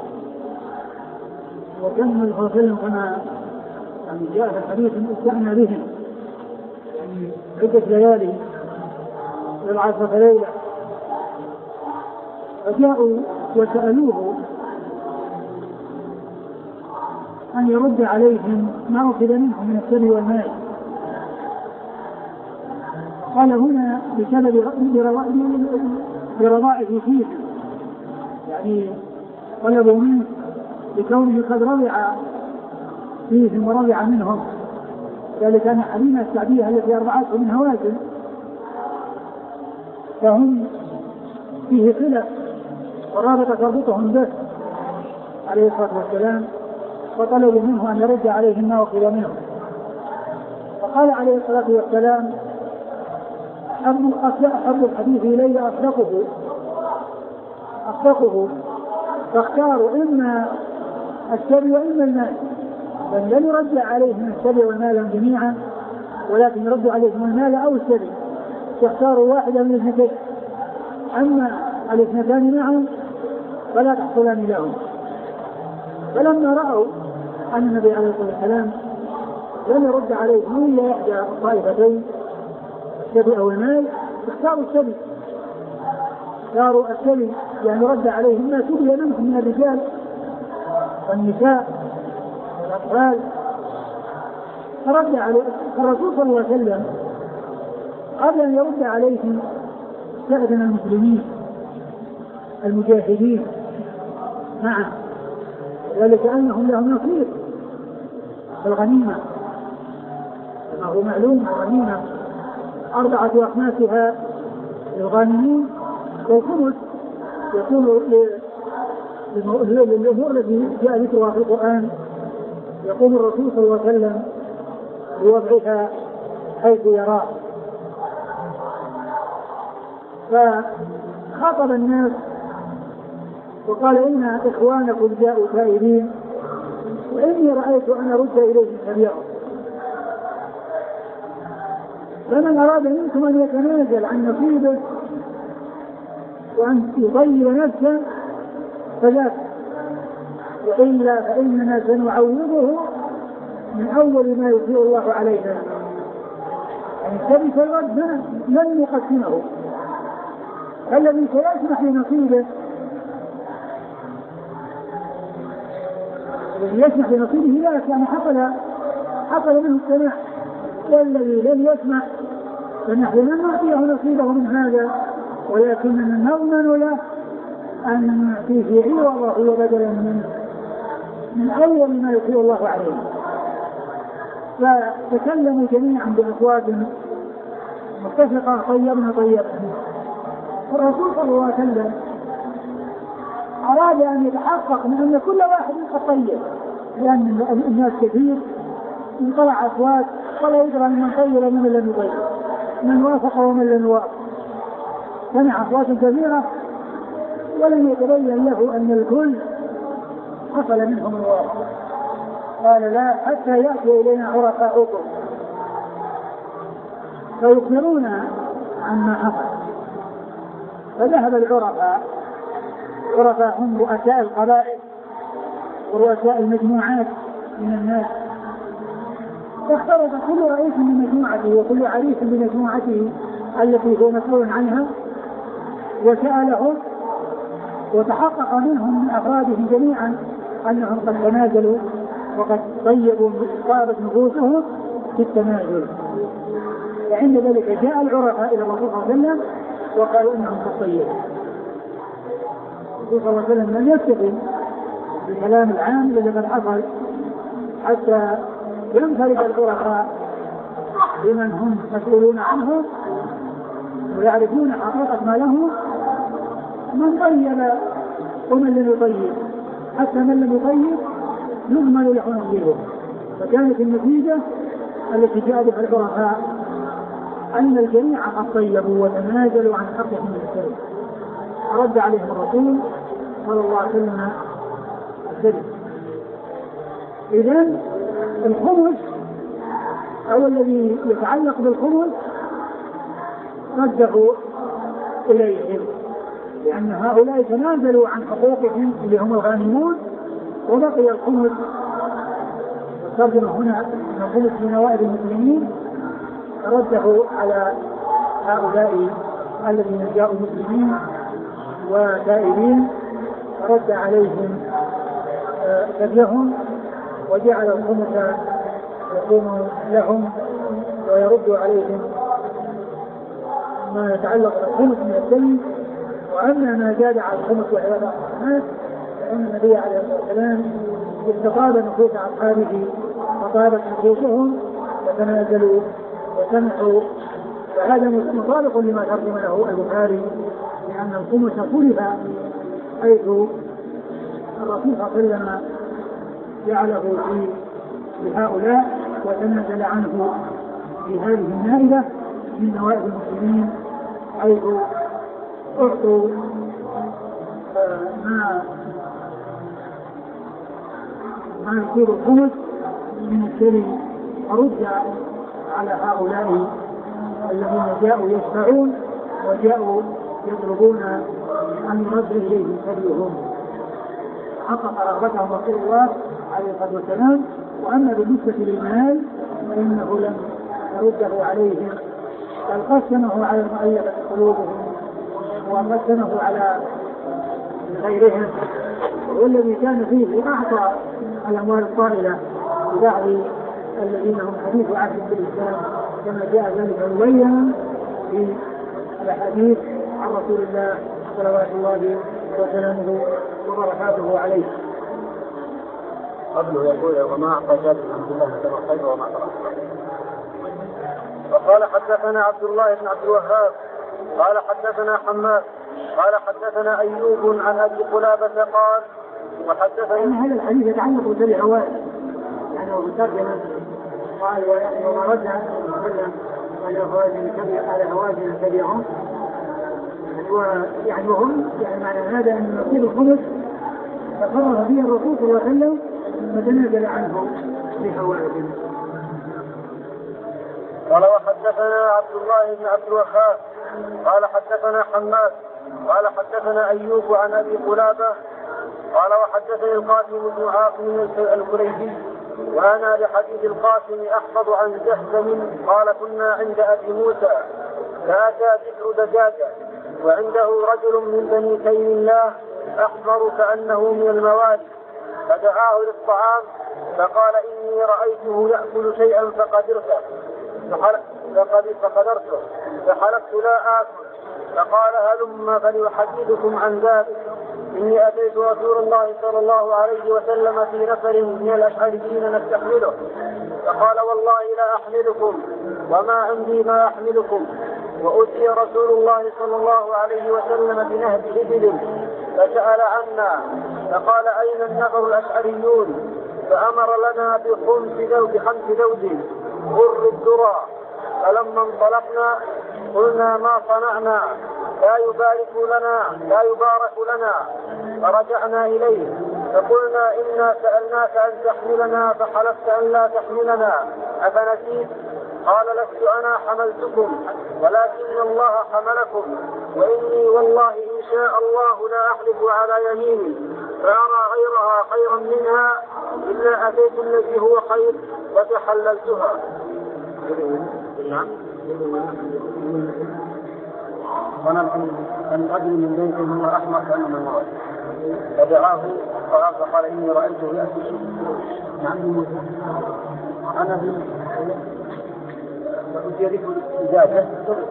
وكان الفاصل كما يعني جاء في الحديث استأنى بهم يعني عدة ليالي والعشرة ليلة، فجاءوا وسألوه أن يرد عليهم ما أخذ منهم من السبي والمال. قال هنا بسبب برضائه فيه، يعني طلبوا منه بكونه قد رضع فيهم ورضع منهم، ذلك أن حليمة السعدية التي أرضعته من هوازن فهم فيه خلف ورابطة تربطهم به عليه الصلاة والسلام، فطلبوا منه أن يرد عليهم ما أخذ منهم. فقال عليه الصلاة والسلام أحب الحديث إلي أصدقه أصدقه فاختاروا إما السبي وإما المال، بل لن يرد عليهم السبي والمال جميعا، ولكن يرد عليهم المال أو السبي، فاختاروا واحدا من الاثنتين، أما الاثنتان معا فلا تحصلان لهم. فلما رأوا أن النبي عليه الصلاة والسلام لم يرد عليهم إلا إحدى الطائفتين السبي أو المال اختاروا السبي، اختاروا السبي يعني رد عليهم ما سبي منهم من الرجال والنساء والأطفال، فرد عليه الرسول صلى الله عليه وسلم قبل أن يرد عليهم استأذن المسلمين المجاهدين معه، ذلك أنهم لهم نصيب الغنيمة، هو معلوم الغنيمة أربعة أخماسها للغانمين، والخمس يكون للأمور التي جاء ذكرها في القرآن، يقوم الرسول صلى الله عليه وسلم بوضعها حيث يراه. فخاطب الناس وقال إن إخوانكم جاءوا تائبين وإني رأيت أن أرد إليهم سبيعهم، فمن أراد منكم أن يتنازل عن نصيبه وأن يطيب نفسه فذاك، وإلا فإننا سنعوضه من أول ما يطيع الله علينا، يعني ثبت الرد لن نقسمه، الذي سيسمح لنصيبه الذي يسمح لنصيبه لا كان حصل حصل منه السماح، والذي لم يسمح فنحن لن نعطيه نصيبه من هذا، ولكننا نضمن له أن نعطيه عوضه وبدلا منه من أول ما يطيع الله عليه. فتكلموا جميعا بأصوات متفقة طيبنا طيبنا. الرسول صلى الله عليه وسلم أراد أن يتحقق من أن كل واحد قد طيب، لأن الناس كثير انطلع أصوات ولا يدرى من طيب ومن لم يطيب، من وافق ومن لم يوافق، سمع أصوات كثيرة ولم يتبين له أن الكل حصل منهم الوافق. قال لا حتى يأتي إلينا عرفاؤكم فيخبرون عما حصل. فذهب العرفاء، عرفاء هم رؤساء القبائل ورؤساء المجموعات من الناس، فاختلط كل رئيس من مجموعته وكل عريس بمجموعته التي هو مسؤول عنها، وسألهم وتحقق منهم من أفرادهم جميعا أنهم قد تنازلوا وقد طيبوا طابت نفوسهم في التنازل. فعند ذلك جاء العرفاء إلى الرسول صلى الله عليه وسلم وقالوا إنهم قد طيبوا. الرسول صلى الله عليه وسلم لم يكتفي بالكلام العام الذي قد حصل حتى ينفرد العرفاء بمن هم مسؤولون عنه ويعرفون حقيقة ما له من طيب ومن لم يطيب، حتى من لم يطيب يضمن له نصيبه. فكانت النتيجة التي جاءت في العرفاء أن الجميع قد طيبوا وتنازلوا عن حقهم من الشرك، رد عليهم الرسول صلى الله عليه وسلم الشرك. إذن الخمس أو الذي يتعلق بالخمس رجعوا إليهم، لأن هؤلاء تنازلوا عن حقوقهم اللي هم الغانمون، وبقي الخمس والترجمة هنا الخمس من نوائب المسلمين رده على هؤلاء الذين جاءوا مسلمين وتائبين، رد عليهم سبيهم وجعل الخمس يقوم لهم ويرد عليهم ما يتعلق بالخمس من الدين. وأما ما زاد على الخمس وعبادة الرحمن فإن النبي عليه الصلاة والسلام استطاب نفوس أصحابه فطابت نفوسهم وتنازلوا وسمحوا، فهذا مطابق لما ترجم له البخاري، لأن الخمس خلف حيث الرسول صلى الله عليه وسلم جعله في لهؤلاء وتنازل عنه في هذه النائبة من نوائب المسلمين، حيث أعطوا ما ما يصير الخمس من الشرك، فرد على هؤلاء الذين جاءوا يشفعون وجاءوا يطلبون أن يرد إليهم سبيلهم، حقق رغبتهم رسول الله عليه الصلاة والسلام. وأما بالنسبة للمال فإنه لم يرده عليهم، بل قسمه على المؤلفة قلوبهم وقسمه على غيرهم، والذي كان فيه أعطى الأموال الطائلة لبعض الذين هم حديث عهد بالإسلام، كما جاء ذلك مبينا في الحديث عن رسول الله صلوات الله وسلامه وبركاته عليه. قبله يقول وما أعطى جابر بن عبد الله بن الخير وما ترك. وقال حدثنا عبد الله بن عبد الوهاب قال حدثنا حماد قال حدثنا أيوب عن أبي قلابة قال وحدثني. هذا الحديث يتعلق بالهوائي، يعني هو مترجم قال وما رد على على هوازن تبعهم، يعني وهم يعني معنى هذا أن نصيب الخمس فقرر به الرسول صلى الله عليه وسلم فتنازل عنه بهوازن. قال وحدثنا عبد الله بن عبد الوهاب قال حدثنا حماد قال حدثنا أيوب عن أبي قلابة قال وحدثني القاسم بن عاصم الكليبي وأنا لحديث القاسم أحفظ عن جهزم قال كنا عند أبي موسى فأتى ذكر دجاجة وعنده رجل من بني تيم الله أحمر كأنه من الموالي، فدعاه للطعام فقال إني رأيته يأكل شيئا فقدرته فقدرته فحلفت لا آكل، فقال هلم فليحدثكم عن ذلك، إني أتيت رسول الله صلى الله عليه وسلم في نفر من الأشعريين نستحمله، فقال والله لا أحملكم وما عندي ما أحملكم. وأتي رسول الله صلى الله عليه وسلم بنهب إبل فسأل عنا فقال أين النفر الأشعريون؟ فأمر لنا بخمس زوج خمس زوج غر الذرى، فلما انطلقنا قلنا ما صنعنا لا يبارك لنا لا يبارك لنا، فرجعنا إليه فقلنا إنا سألناك أن تحملنا فحلفت أن لا تحملنا أفنسيت؟ قال لست أنا حملتكم ولكن الله حملكم، وإني والله إن شاء الله لا أحلف على يميني فأرى غيرها خيرا منها إلا أتيت الذي هو خير وتحللتها. ظننت أن رجل من بيته هو أحمر كأنه من مرض فدعاه فقال إني رأيته يأتي نعم أنا في وأجرب إجازة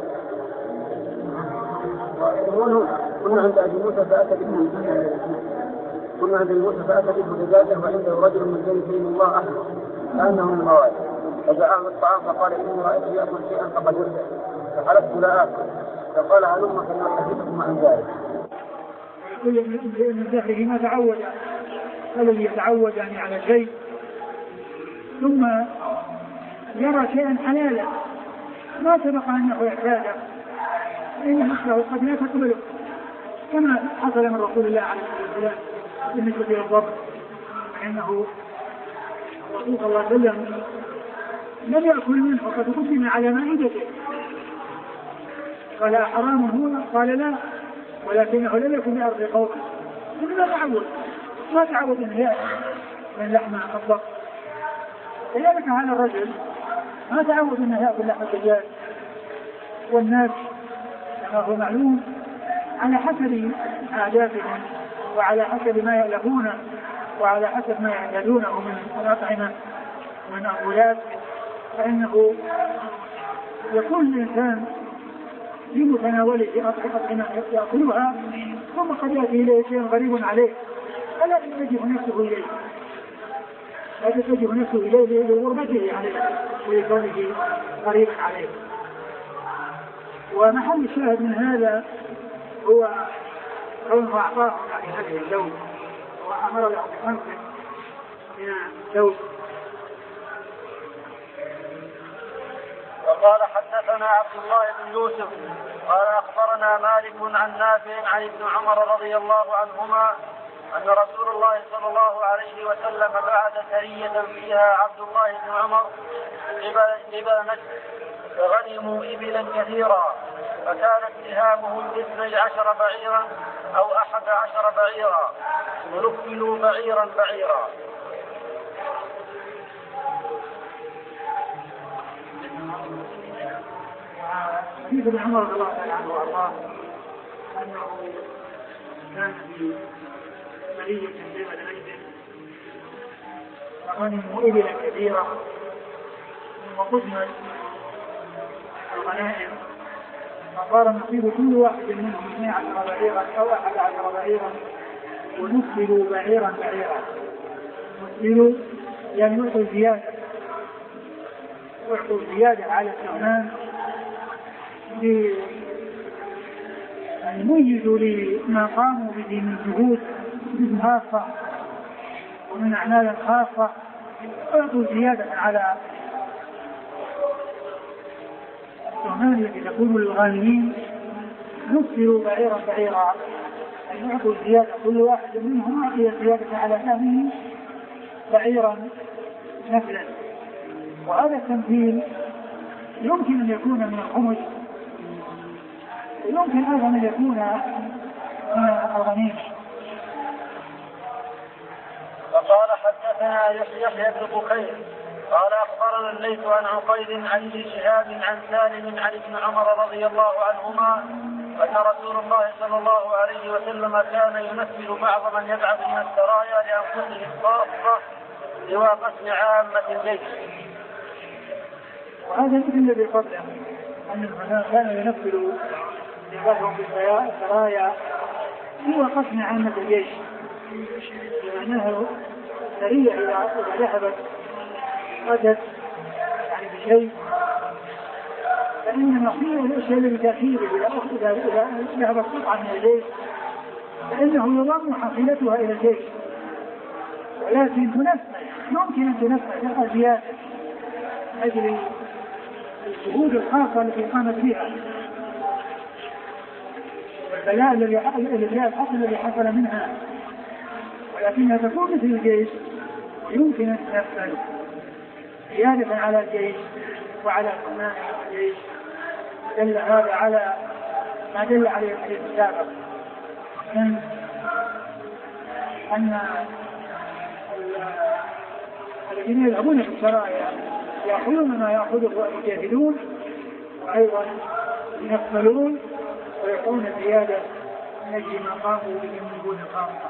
كنا عند أبي موسى فأتى به كنا عند موسى فأتى به إجازة وعنده رجل من بيته الله أحمر كأنه من المواد فدعاه الطعام فقال إني رأيته يأكل شيئا فقد يرسل فحلفت لا آكل فقال هلم فلنحدثكم عن ذلك. يقول من داخله ما تعود الذي يتعود يعني على شيء ثم يرى شيئا حلالا ما سبق أنه يحتاجه فإن مثله قد لا تقبله كما حصل من رسول الله عليه الصلاة والسلام بالنسبة للضبط فإنه الرسول صلى الله عليه وسلم لم يأكل منه وقد قدم على مائدته قال حرام هو قال لا ولكنه لم يكن بأرض قومه ما تعود ما تعود أن يأكل من لحم الضبط كذلك هذا الرجل ما تعود أن يأكل لحم الدجاج والناس كما هو معلوم على حسب عاداتهم وعلى حسب ما يألفونه وعلى حسب ما يعتادونه من الأطعمة ومن المأكولات فإنه يكون الإنسان في متناوله أطعمة يأكلها ثم قد يأتي إليه شيء غريب عليه فلا يجب نفسه إليه لا تجب نفسه إليه لغربته عليه ولكونه غريبا عليه. ومحل الشاهد من هذا هو كونه أعطاه يعني هذه الزوج وأمر له بخمس من الزوج. وقال حدثنا عبد الله بن يوسف قال أخبرنا مالك عن نافع عن ابن عمر رضي الله عنهما أن رسول الله صلى الله عليه وسلم بعث سرية فيها عبد الله بن عمر قبل نجد فغنموا إبلا كثيرا فكانت سهامهم اثني عشر بعيرا أو أحد عشر بعيرا ونكملوا بعيرا بعيرا. حديث ابن عمر رضي الله عنه وارضاه انه كان في سرية قبل نجد فغنموا إبلا كثيرة وقسمت الغنائم فصار نصيب كل واحد منهم اثني عشر بعيرا أو أحد عشر بعيرا ونكملوا بعيرا بعيرا. نكملوا يعني يعطوا زيادة يعطوا زيادة على الثمن يميزوا لما قاموا به من جهود خاصة ومن أعمال خاصة يعطوا زيادة على الثمن التي تكون للغانمين. نكسروا بعيرا بعيرا أن يعطوا زيادة كل واحد منهم أعطي زيادة على سهمه بعيرا نفلا. وهذا التمثيل يمكن أن يكون من الخمس ويمكن أيضا أن يكون من الغنيمة. وقال حدثنا يحيى بن بكير قال أخبرنا الليث عن عقيل عن ابن شهاب عن سالم عن ابن عمر رضي الله عنهما أن رسول الله صلى الله عليه وسلم كان يمثل بعض من يبعث من السرايا لأنفسهم خاصة سوى قسم عامة الجيش. وهذا مثل الذي قبله أن الرسول كان يمثل بعضهم بالسرايا سوى قسم عامة الجيش لأنه سريع إذا ذهبت أتت يعني بشيء فإن نصير الأشياء بتأثيره إذا ذهبت قطعة من الجيش فإنه يضم حصيلتها إلى الجيش ولكن تنفذ يمكن أن تنفذ زيادة أجل الجهود الخاصة التي قامت بها والبلاء الذي الحصل الذي حصل منها ولكنها تكون مثل الجيش ويمكن أن تنفذ زيادة على الجيش وعلى قناة الجيش. دل هذا على ما دل عليه الحديث السابق من أن الذين يذهبون في السرايا يأخذون ما يأخذه المجاهدون وأيضا يقبلون ويكون زيادة من أجل ما قاموا به من دون الخامسة.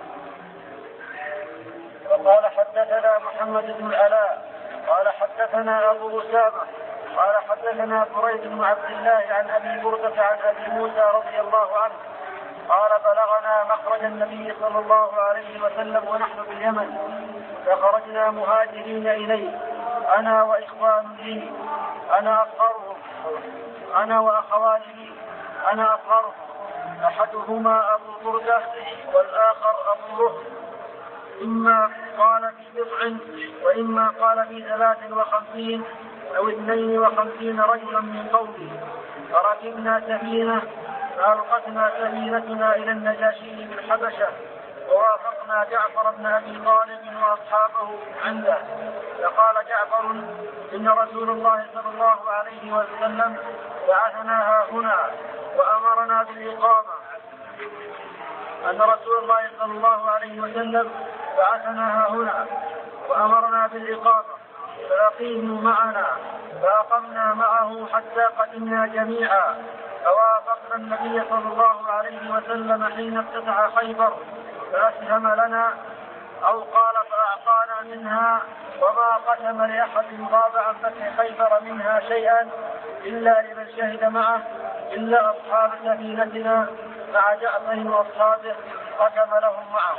وقال حدثنا محمد بن العلاء قال حدثنا أبو أسامة قال حدثنا بريد بن عبد الله عن أبي بردة عن أبي موسى رضي الله عنه قال بلغنا مخرج النبي صلى الله عليه وسلم ونحن باليمن فخرجنا مهاجرين إليه أنا وإخوان لي أنا أصغرهم أنا وأخواني أنا أصغرهم أحدهما أبو بردة والآخر أبو رهب إما قال في بضع وإما قال في ثلاث وخمسين أو اثنين وخمسين رجلا من قومه فركبنا سفينة فألقتنا سفينتنا إلى النجاشي بالحبشة ووافقنا جعفر بن أبي طالب وأصحابه عنده فقال جعفر إن رسول الله صلى الله عليه وسلم بعثنا هنا وأمرنا بالإقامة أن رسول الله صلى الله عليه وسلم بعثنا هنا وأمرنا بالإقامة فلقيه معنا فأقمنا معه حتى قدمنا جميعا فوافقنا النبي صلى الله عليه وسلم حين افتتح خيبر فأسهم لنا أو قال فأعطانا منها وما قسم لأحد غاب عن فتح خيبر منها شيئا إلا لمن شهد معه إلا أصحاب سفينتنا مع جعفر وأصحابه قسم لهم معه.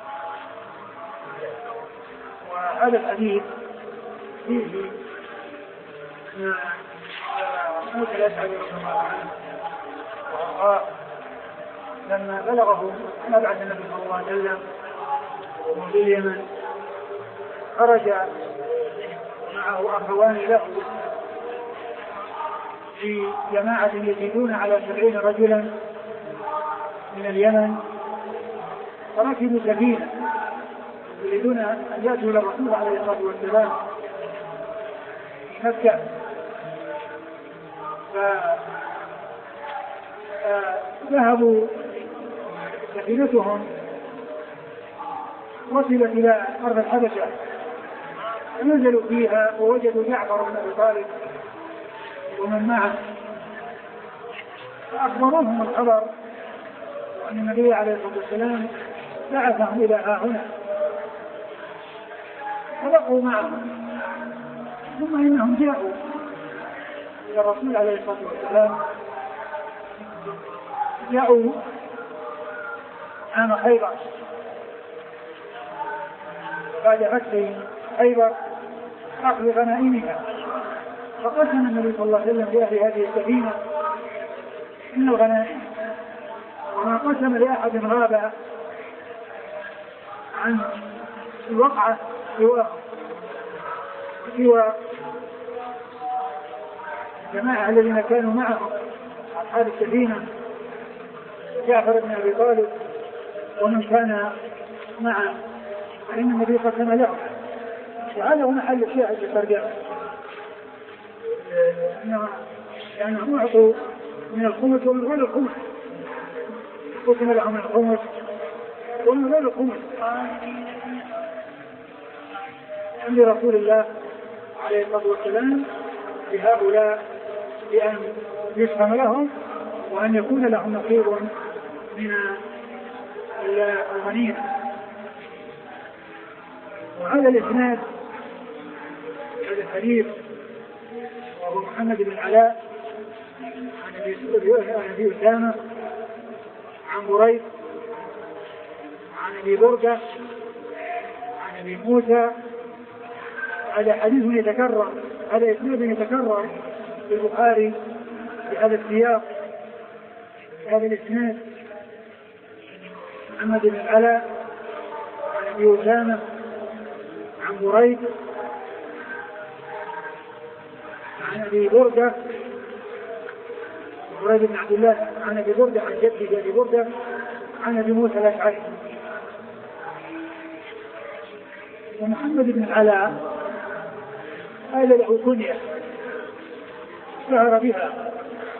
وهذا الحديث فيه موسى الأشعري رضي الله عنه لما بلغه مبعث النبي صلى الله عليه وسلم وفي اليمن خرج معه أخوان له في جماعة يزيدون على سبعين رجلا من اليمن فركبوا سفينة يريدون أن يأتوا إلى الرسول عليه الصلاة والسلام في مكة فذهبوا سفينتهم وصلت إلى أرض الحبشة نزلوا فيها ووجدوا جعفر بن أبي طالب ومن معه فأخبروهم الخبر أن النبي عليه الصلاة والسلام بعثهم إلى ها هنا فبقوا معهم ثم إنهم جاءوا إلى الرسول عليه الصلاة والسلام جاءوا عام خيبر بعد فتح خيبر أخذ غنائمها فقسم النبي صلى الله عليه وسلم لأهل هذه السفينة من الغنائم وما قسم لأحد غاب عن الوقعة سوى الجماعة الذين كانوا معهم أصحاب السفينة جعفر بن أبي طالب ومن كان معه فإن النبي قسم له وهذا هو محل الشاهد للترجمة لأنهم أعطوا من الخمس ومن غير الخمس قسم لهم من الخمس ومن غير الخمس عند رسول الله عليه الصلاة والسلام لهؤلاء بأن يسهم لهم وأن يكون لهم نصيب من الغنيمة. وهذا الإسناد هذا الحديث وهو محمد بن العلاء عن أبي أسامة عن بريد عن أبي بردة عن أبي موسى. هذا حديث يتكرر هذا إسناد يتكرر في البخاري بهذا السياق هذا الإسناد محمد بن العلاء عن أبي أسامة عن بريد عن أبي بردة بريد بن عبد الله عن أبي بردة عن جده أبي بردة عن أبي موسى الأشعري. ومحمد بن العلاء هذا له كنية شهر بها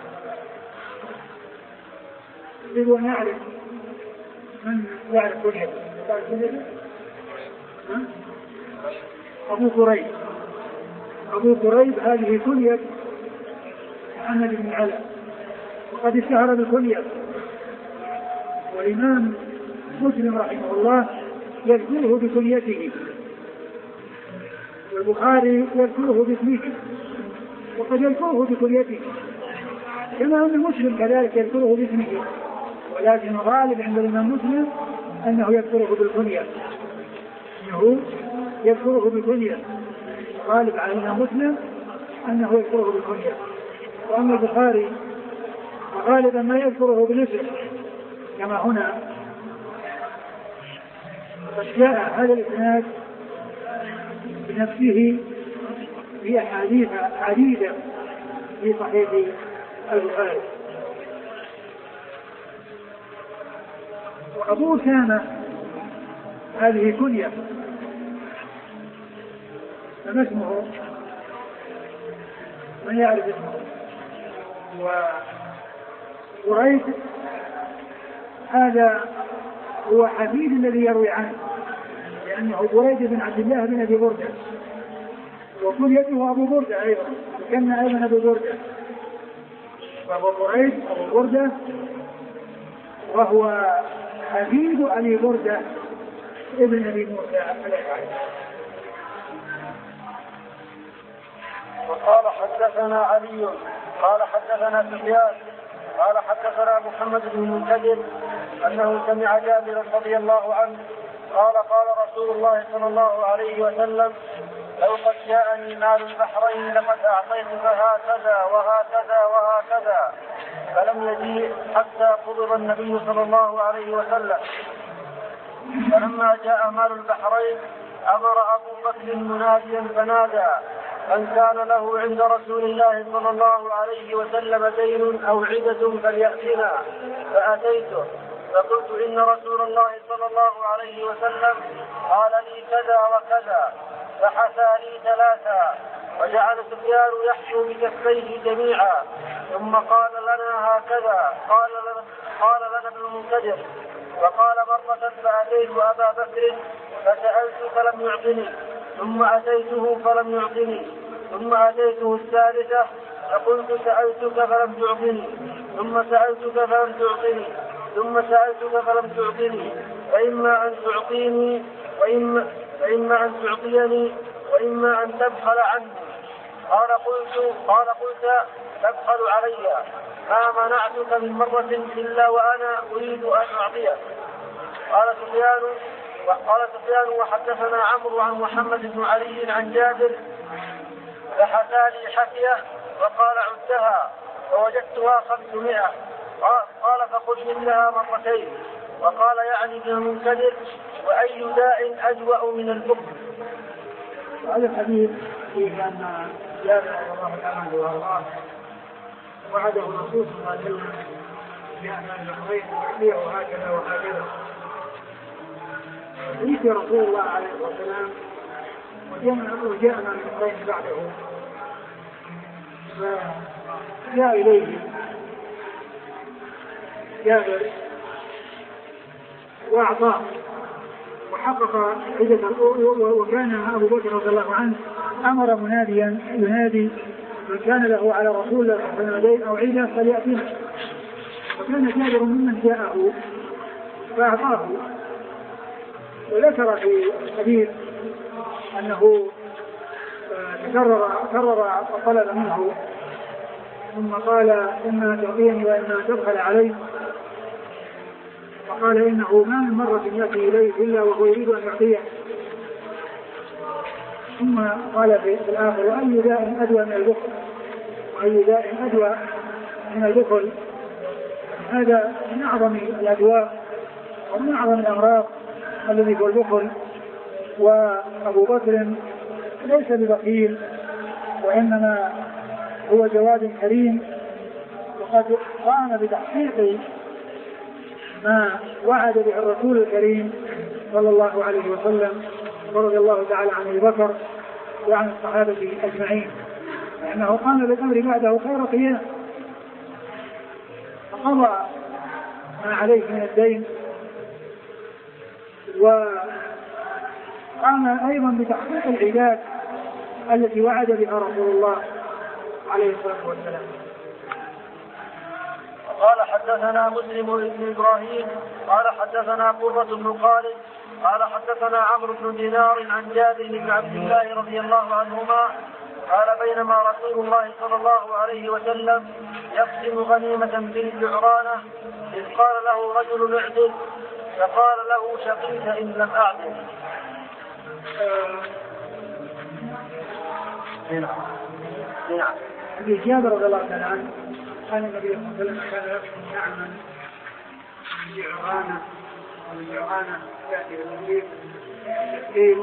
يجب أن يعرف من يعرف كنية أبو كريب أبو كريب هذه كنية محمد بن العلاء قد اشتهر بالكنية. والإمام مسلم رحمه الله يذكره بكنيته، والبخاري يذكره باسمه وقد يذكره بكنيته، كما أن مسلم كذلك يذكره باسمه، ولكن غالب عند الإمام مسلم أنه يذكره بالكنية، أنه يذكره بالكنية غالب على الإمام مسلم أنه يذكره بالكنية. وأما البخاري غالبا ما يذكره بالاسم كما هنا. قد جاء هذا الإسناد بنفسه في أحاديث عديدة في صحيح البخاري. وأبو أسامة هذه كنية، فما اسمه؟ من يعرف اسمه؟ وقريش هذا هو حفيد الذي يروي عنه، لأنه بريد بن عبد الله بن أبي بردة، وكنيته أبو بردة أيضا، كان أيضا أبو بردة، وأبو بريد أبو بردة، وهو حفيد أبي بردة ابن أبي موسى الأشعري. وقال حدثنا علي قال حدثنا سفيان قال حدثنا محمد بن المنكدر أنه سمع جابر رضي الله عنه قال قال رسول الله صلى الله عليه وسلم لو قد جاءني مال البحرين لقد أعطيتك هكذا وهكذا وهكذا، فلم يجيء حتى قبض النبي صلى الله عليه وسلم. فلما جاء مال البحرين أمر أبو بكر مناديا فنادى من كان له عند رسول الله صلى الله عليه وسلم دين أو عدة فليأتنا، فأتيته فقلت إن رسول الله صلى الله عليه وسلم قال لي كذا وكذا، فحثى لي ثلاثا، وجعل سفيان يحشو بكفيه جميعا، ثم قال لنا هكذا، قال لنا, قال لنا ابن المنكدر، وقال مرة فأتيت أبا بكر فسألت فلم يعطني، ثم أتيته فلم يعطني، ثم أتيته الثالثة فقلت سألتك فلم تعطني، ثم سألتك فلم تعطني، ثم سألتك فلم تعطني، فإما أن تعطيني وإما, فإما أن تعطيني وإما أن تبخل عني. قال قلت قال قلت تبخل علي، ما منعتك من مرة إلا وأنا أريد أن أعطيك. قال سفيان قال سفيان وحدثنا عمرو عن محمد بن علي عن جابر فحكى لي حكيه وقال عدها فوجدتها خمسمائة، قال فقل منها مرتين، وقال يعني ابن المنكدر وأي داء أجوأ من البخل. هذا الحديث في أن جابر رضي الله عنه وارضاه وعده الرسول صلى الله عليه وسلم بأن البحرين يعطيه هكذا وهكذا، يأتي رسول الله عليه الصلاة والسلام وجاءنا البحرين بعده، فجاء إليه جابر وأعطاه وحقق عدة، وكان أبو بكر رضي الله عنه أمر مناديا ينادي من كان له على رسول الله صلى الله عليه وسلم أو عيدة فليأتيه، وكان جابر ممن جاءه فأعطاه. وذكر في الحديث أنه كرر كرر الطلب منه، ثم قال إما تعطيني وإما تبخل علي، وقال إنه ما من مرة يأتي إليه إلا وهو يريد أن يعطيه. ثم قال في الآخر وأي داء أدوى من البخل، وأي داء أدوى من البخل. هذا من أعظم الأدواء ومن أعظم الأمراض الذي هو البخل. وأبو بكر ليس ببخيل، وإنما هو جواد كريم، وقد قام بتحقيق ما وعد به الرسول الكريم صلى الله عليه وسلم، ورضي الله تعالى عن أبي بكر وعن الصحابة أجمعين، لأنه قام بالأمر بعده خير قيام، فقضى ما عليه من الدين، وقام أيضا بتحقيق العباد التي وعد بها رسول الله عليه الصلاة والسلام. قال حدثنا مسلم بن إبراهيم قال حدثنا قرة بن خالد قال حدثنا عمرو بن دينار عن جابر بن عبد الله رضي الله عنهما قال بينما رسول الله صلى الله عليه وسلم يقسم غنيمة بالجعرانة إذ قال له رجل اعدل فقال له شقيت إن لم أعدل. نعم. في جابر رضي الله تعالى عنه كان النبي صلى الله عليه وسلم كان يقسم نعما بالجعرانة والجعرانة تأتي بالمجيب التسكين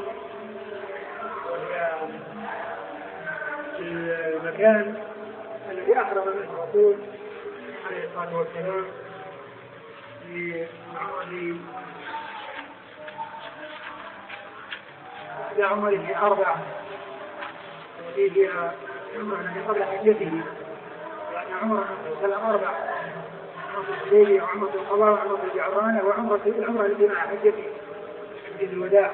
المكان الذي أحرم منه الرسول عليه الصلاة والسلام في عمره أربعة وفيها عمره قبل حجته يعني عمره سلام أربع عمره الحديبية وعمره القضاء وعمره الجعرانة وعمره العمره التي مع حجته حجة الوداع.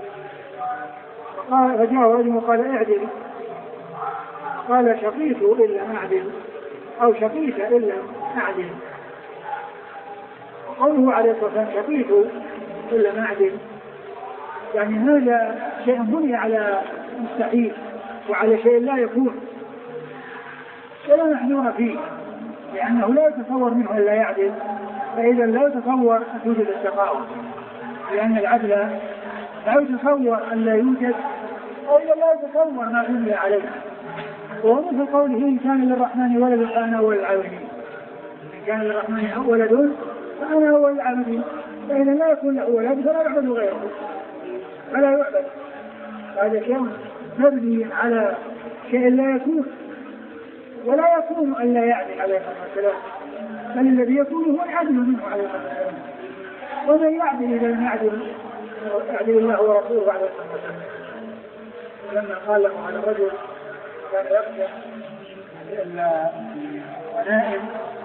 فجاء رجل وقال اعدل قال شقيت إلا أعدل أو شقيت إلا أعدل. وقوله عليه الصلاة والسلام شقيت إلا أعدل يعني هذا شيء بني على مستحيل وعلى شيء لا يكون ولا محذور فيه لأنه لا يتصور منه أن لا يعدل فإذا لا يتصور أن توجد الشقاوة لأن العدل لا يتصور أن لا يوجد وإذا لا يتصور ما بني عليه. ومثل قوله إن كان للرحمن ولد فأنا أول العابدين إن كان للرحمن ولد فأنا أول العابدين فإذا لا يكون له ولد فلا يعبد غيره فلا يعبد. هذا شيء مبني على شيء لا يكون ولا يكون أن لا يعدل عليه الصلاة والسلام بل الذي يكون هو العدل منه عليه الصلاة والسلام. ومن يعدل إذا لم يعدل يعدل الله ورسوله عليه الصلاة والسلام. ولما قال له على الرجل كان يخشى إلا ونائم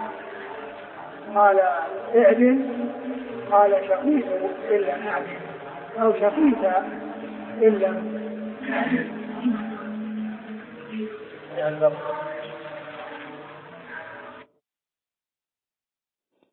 قال اعدل قال شقيت إلا أعدل أو شقيت إلا أعدل.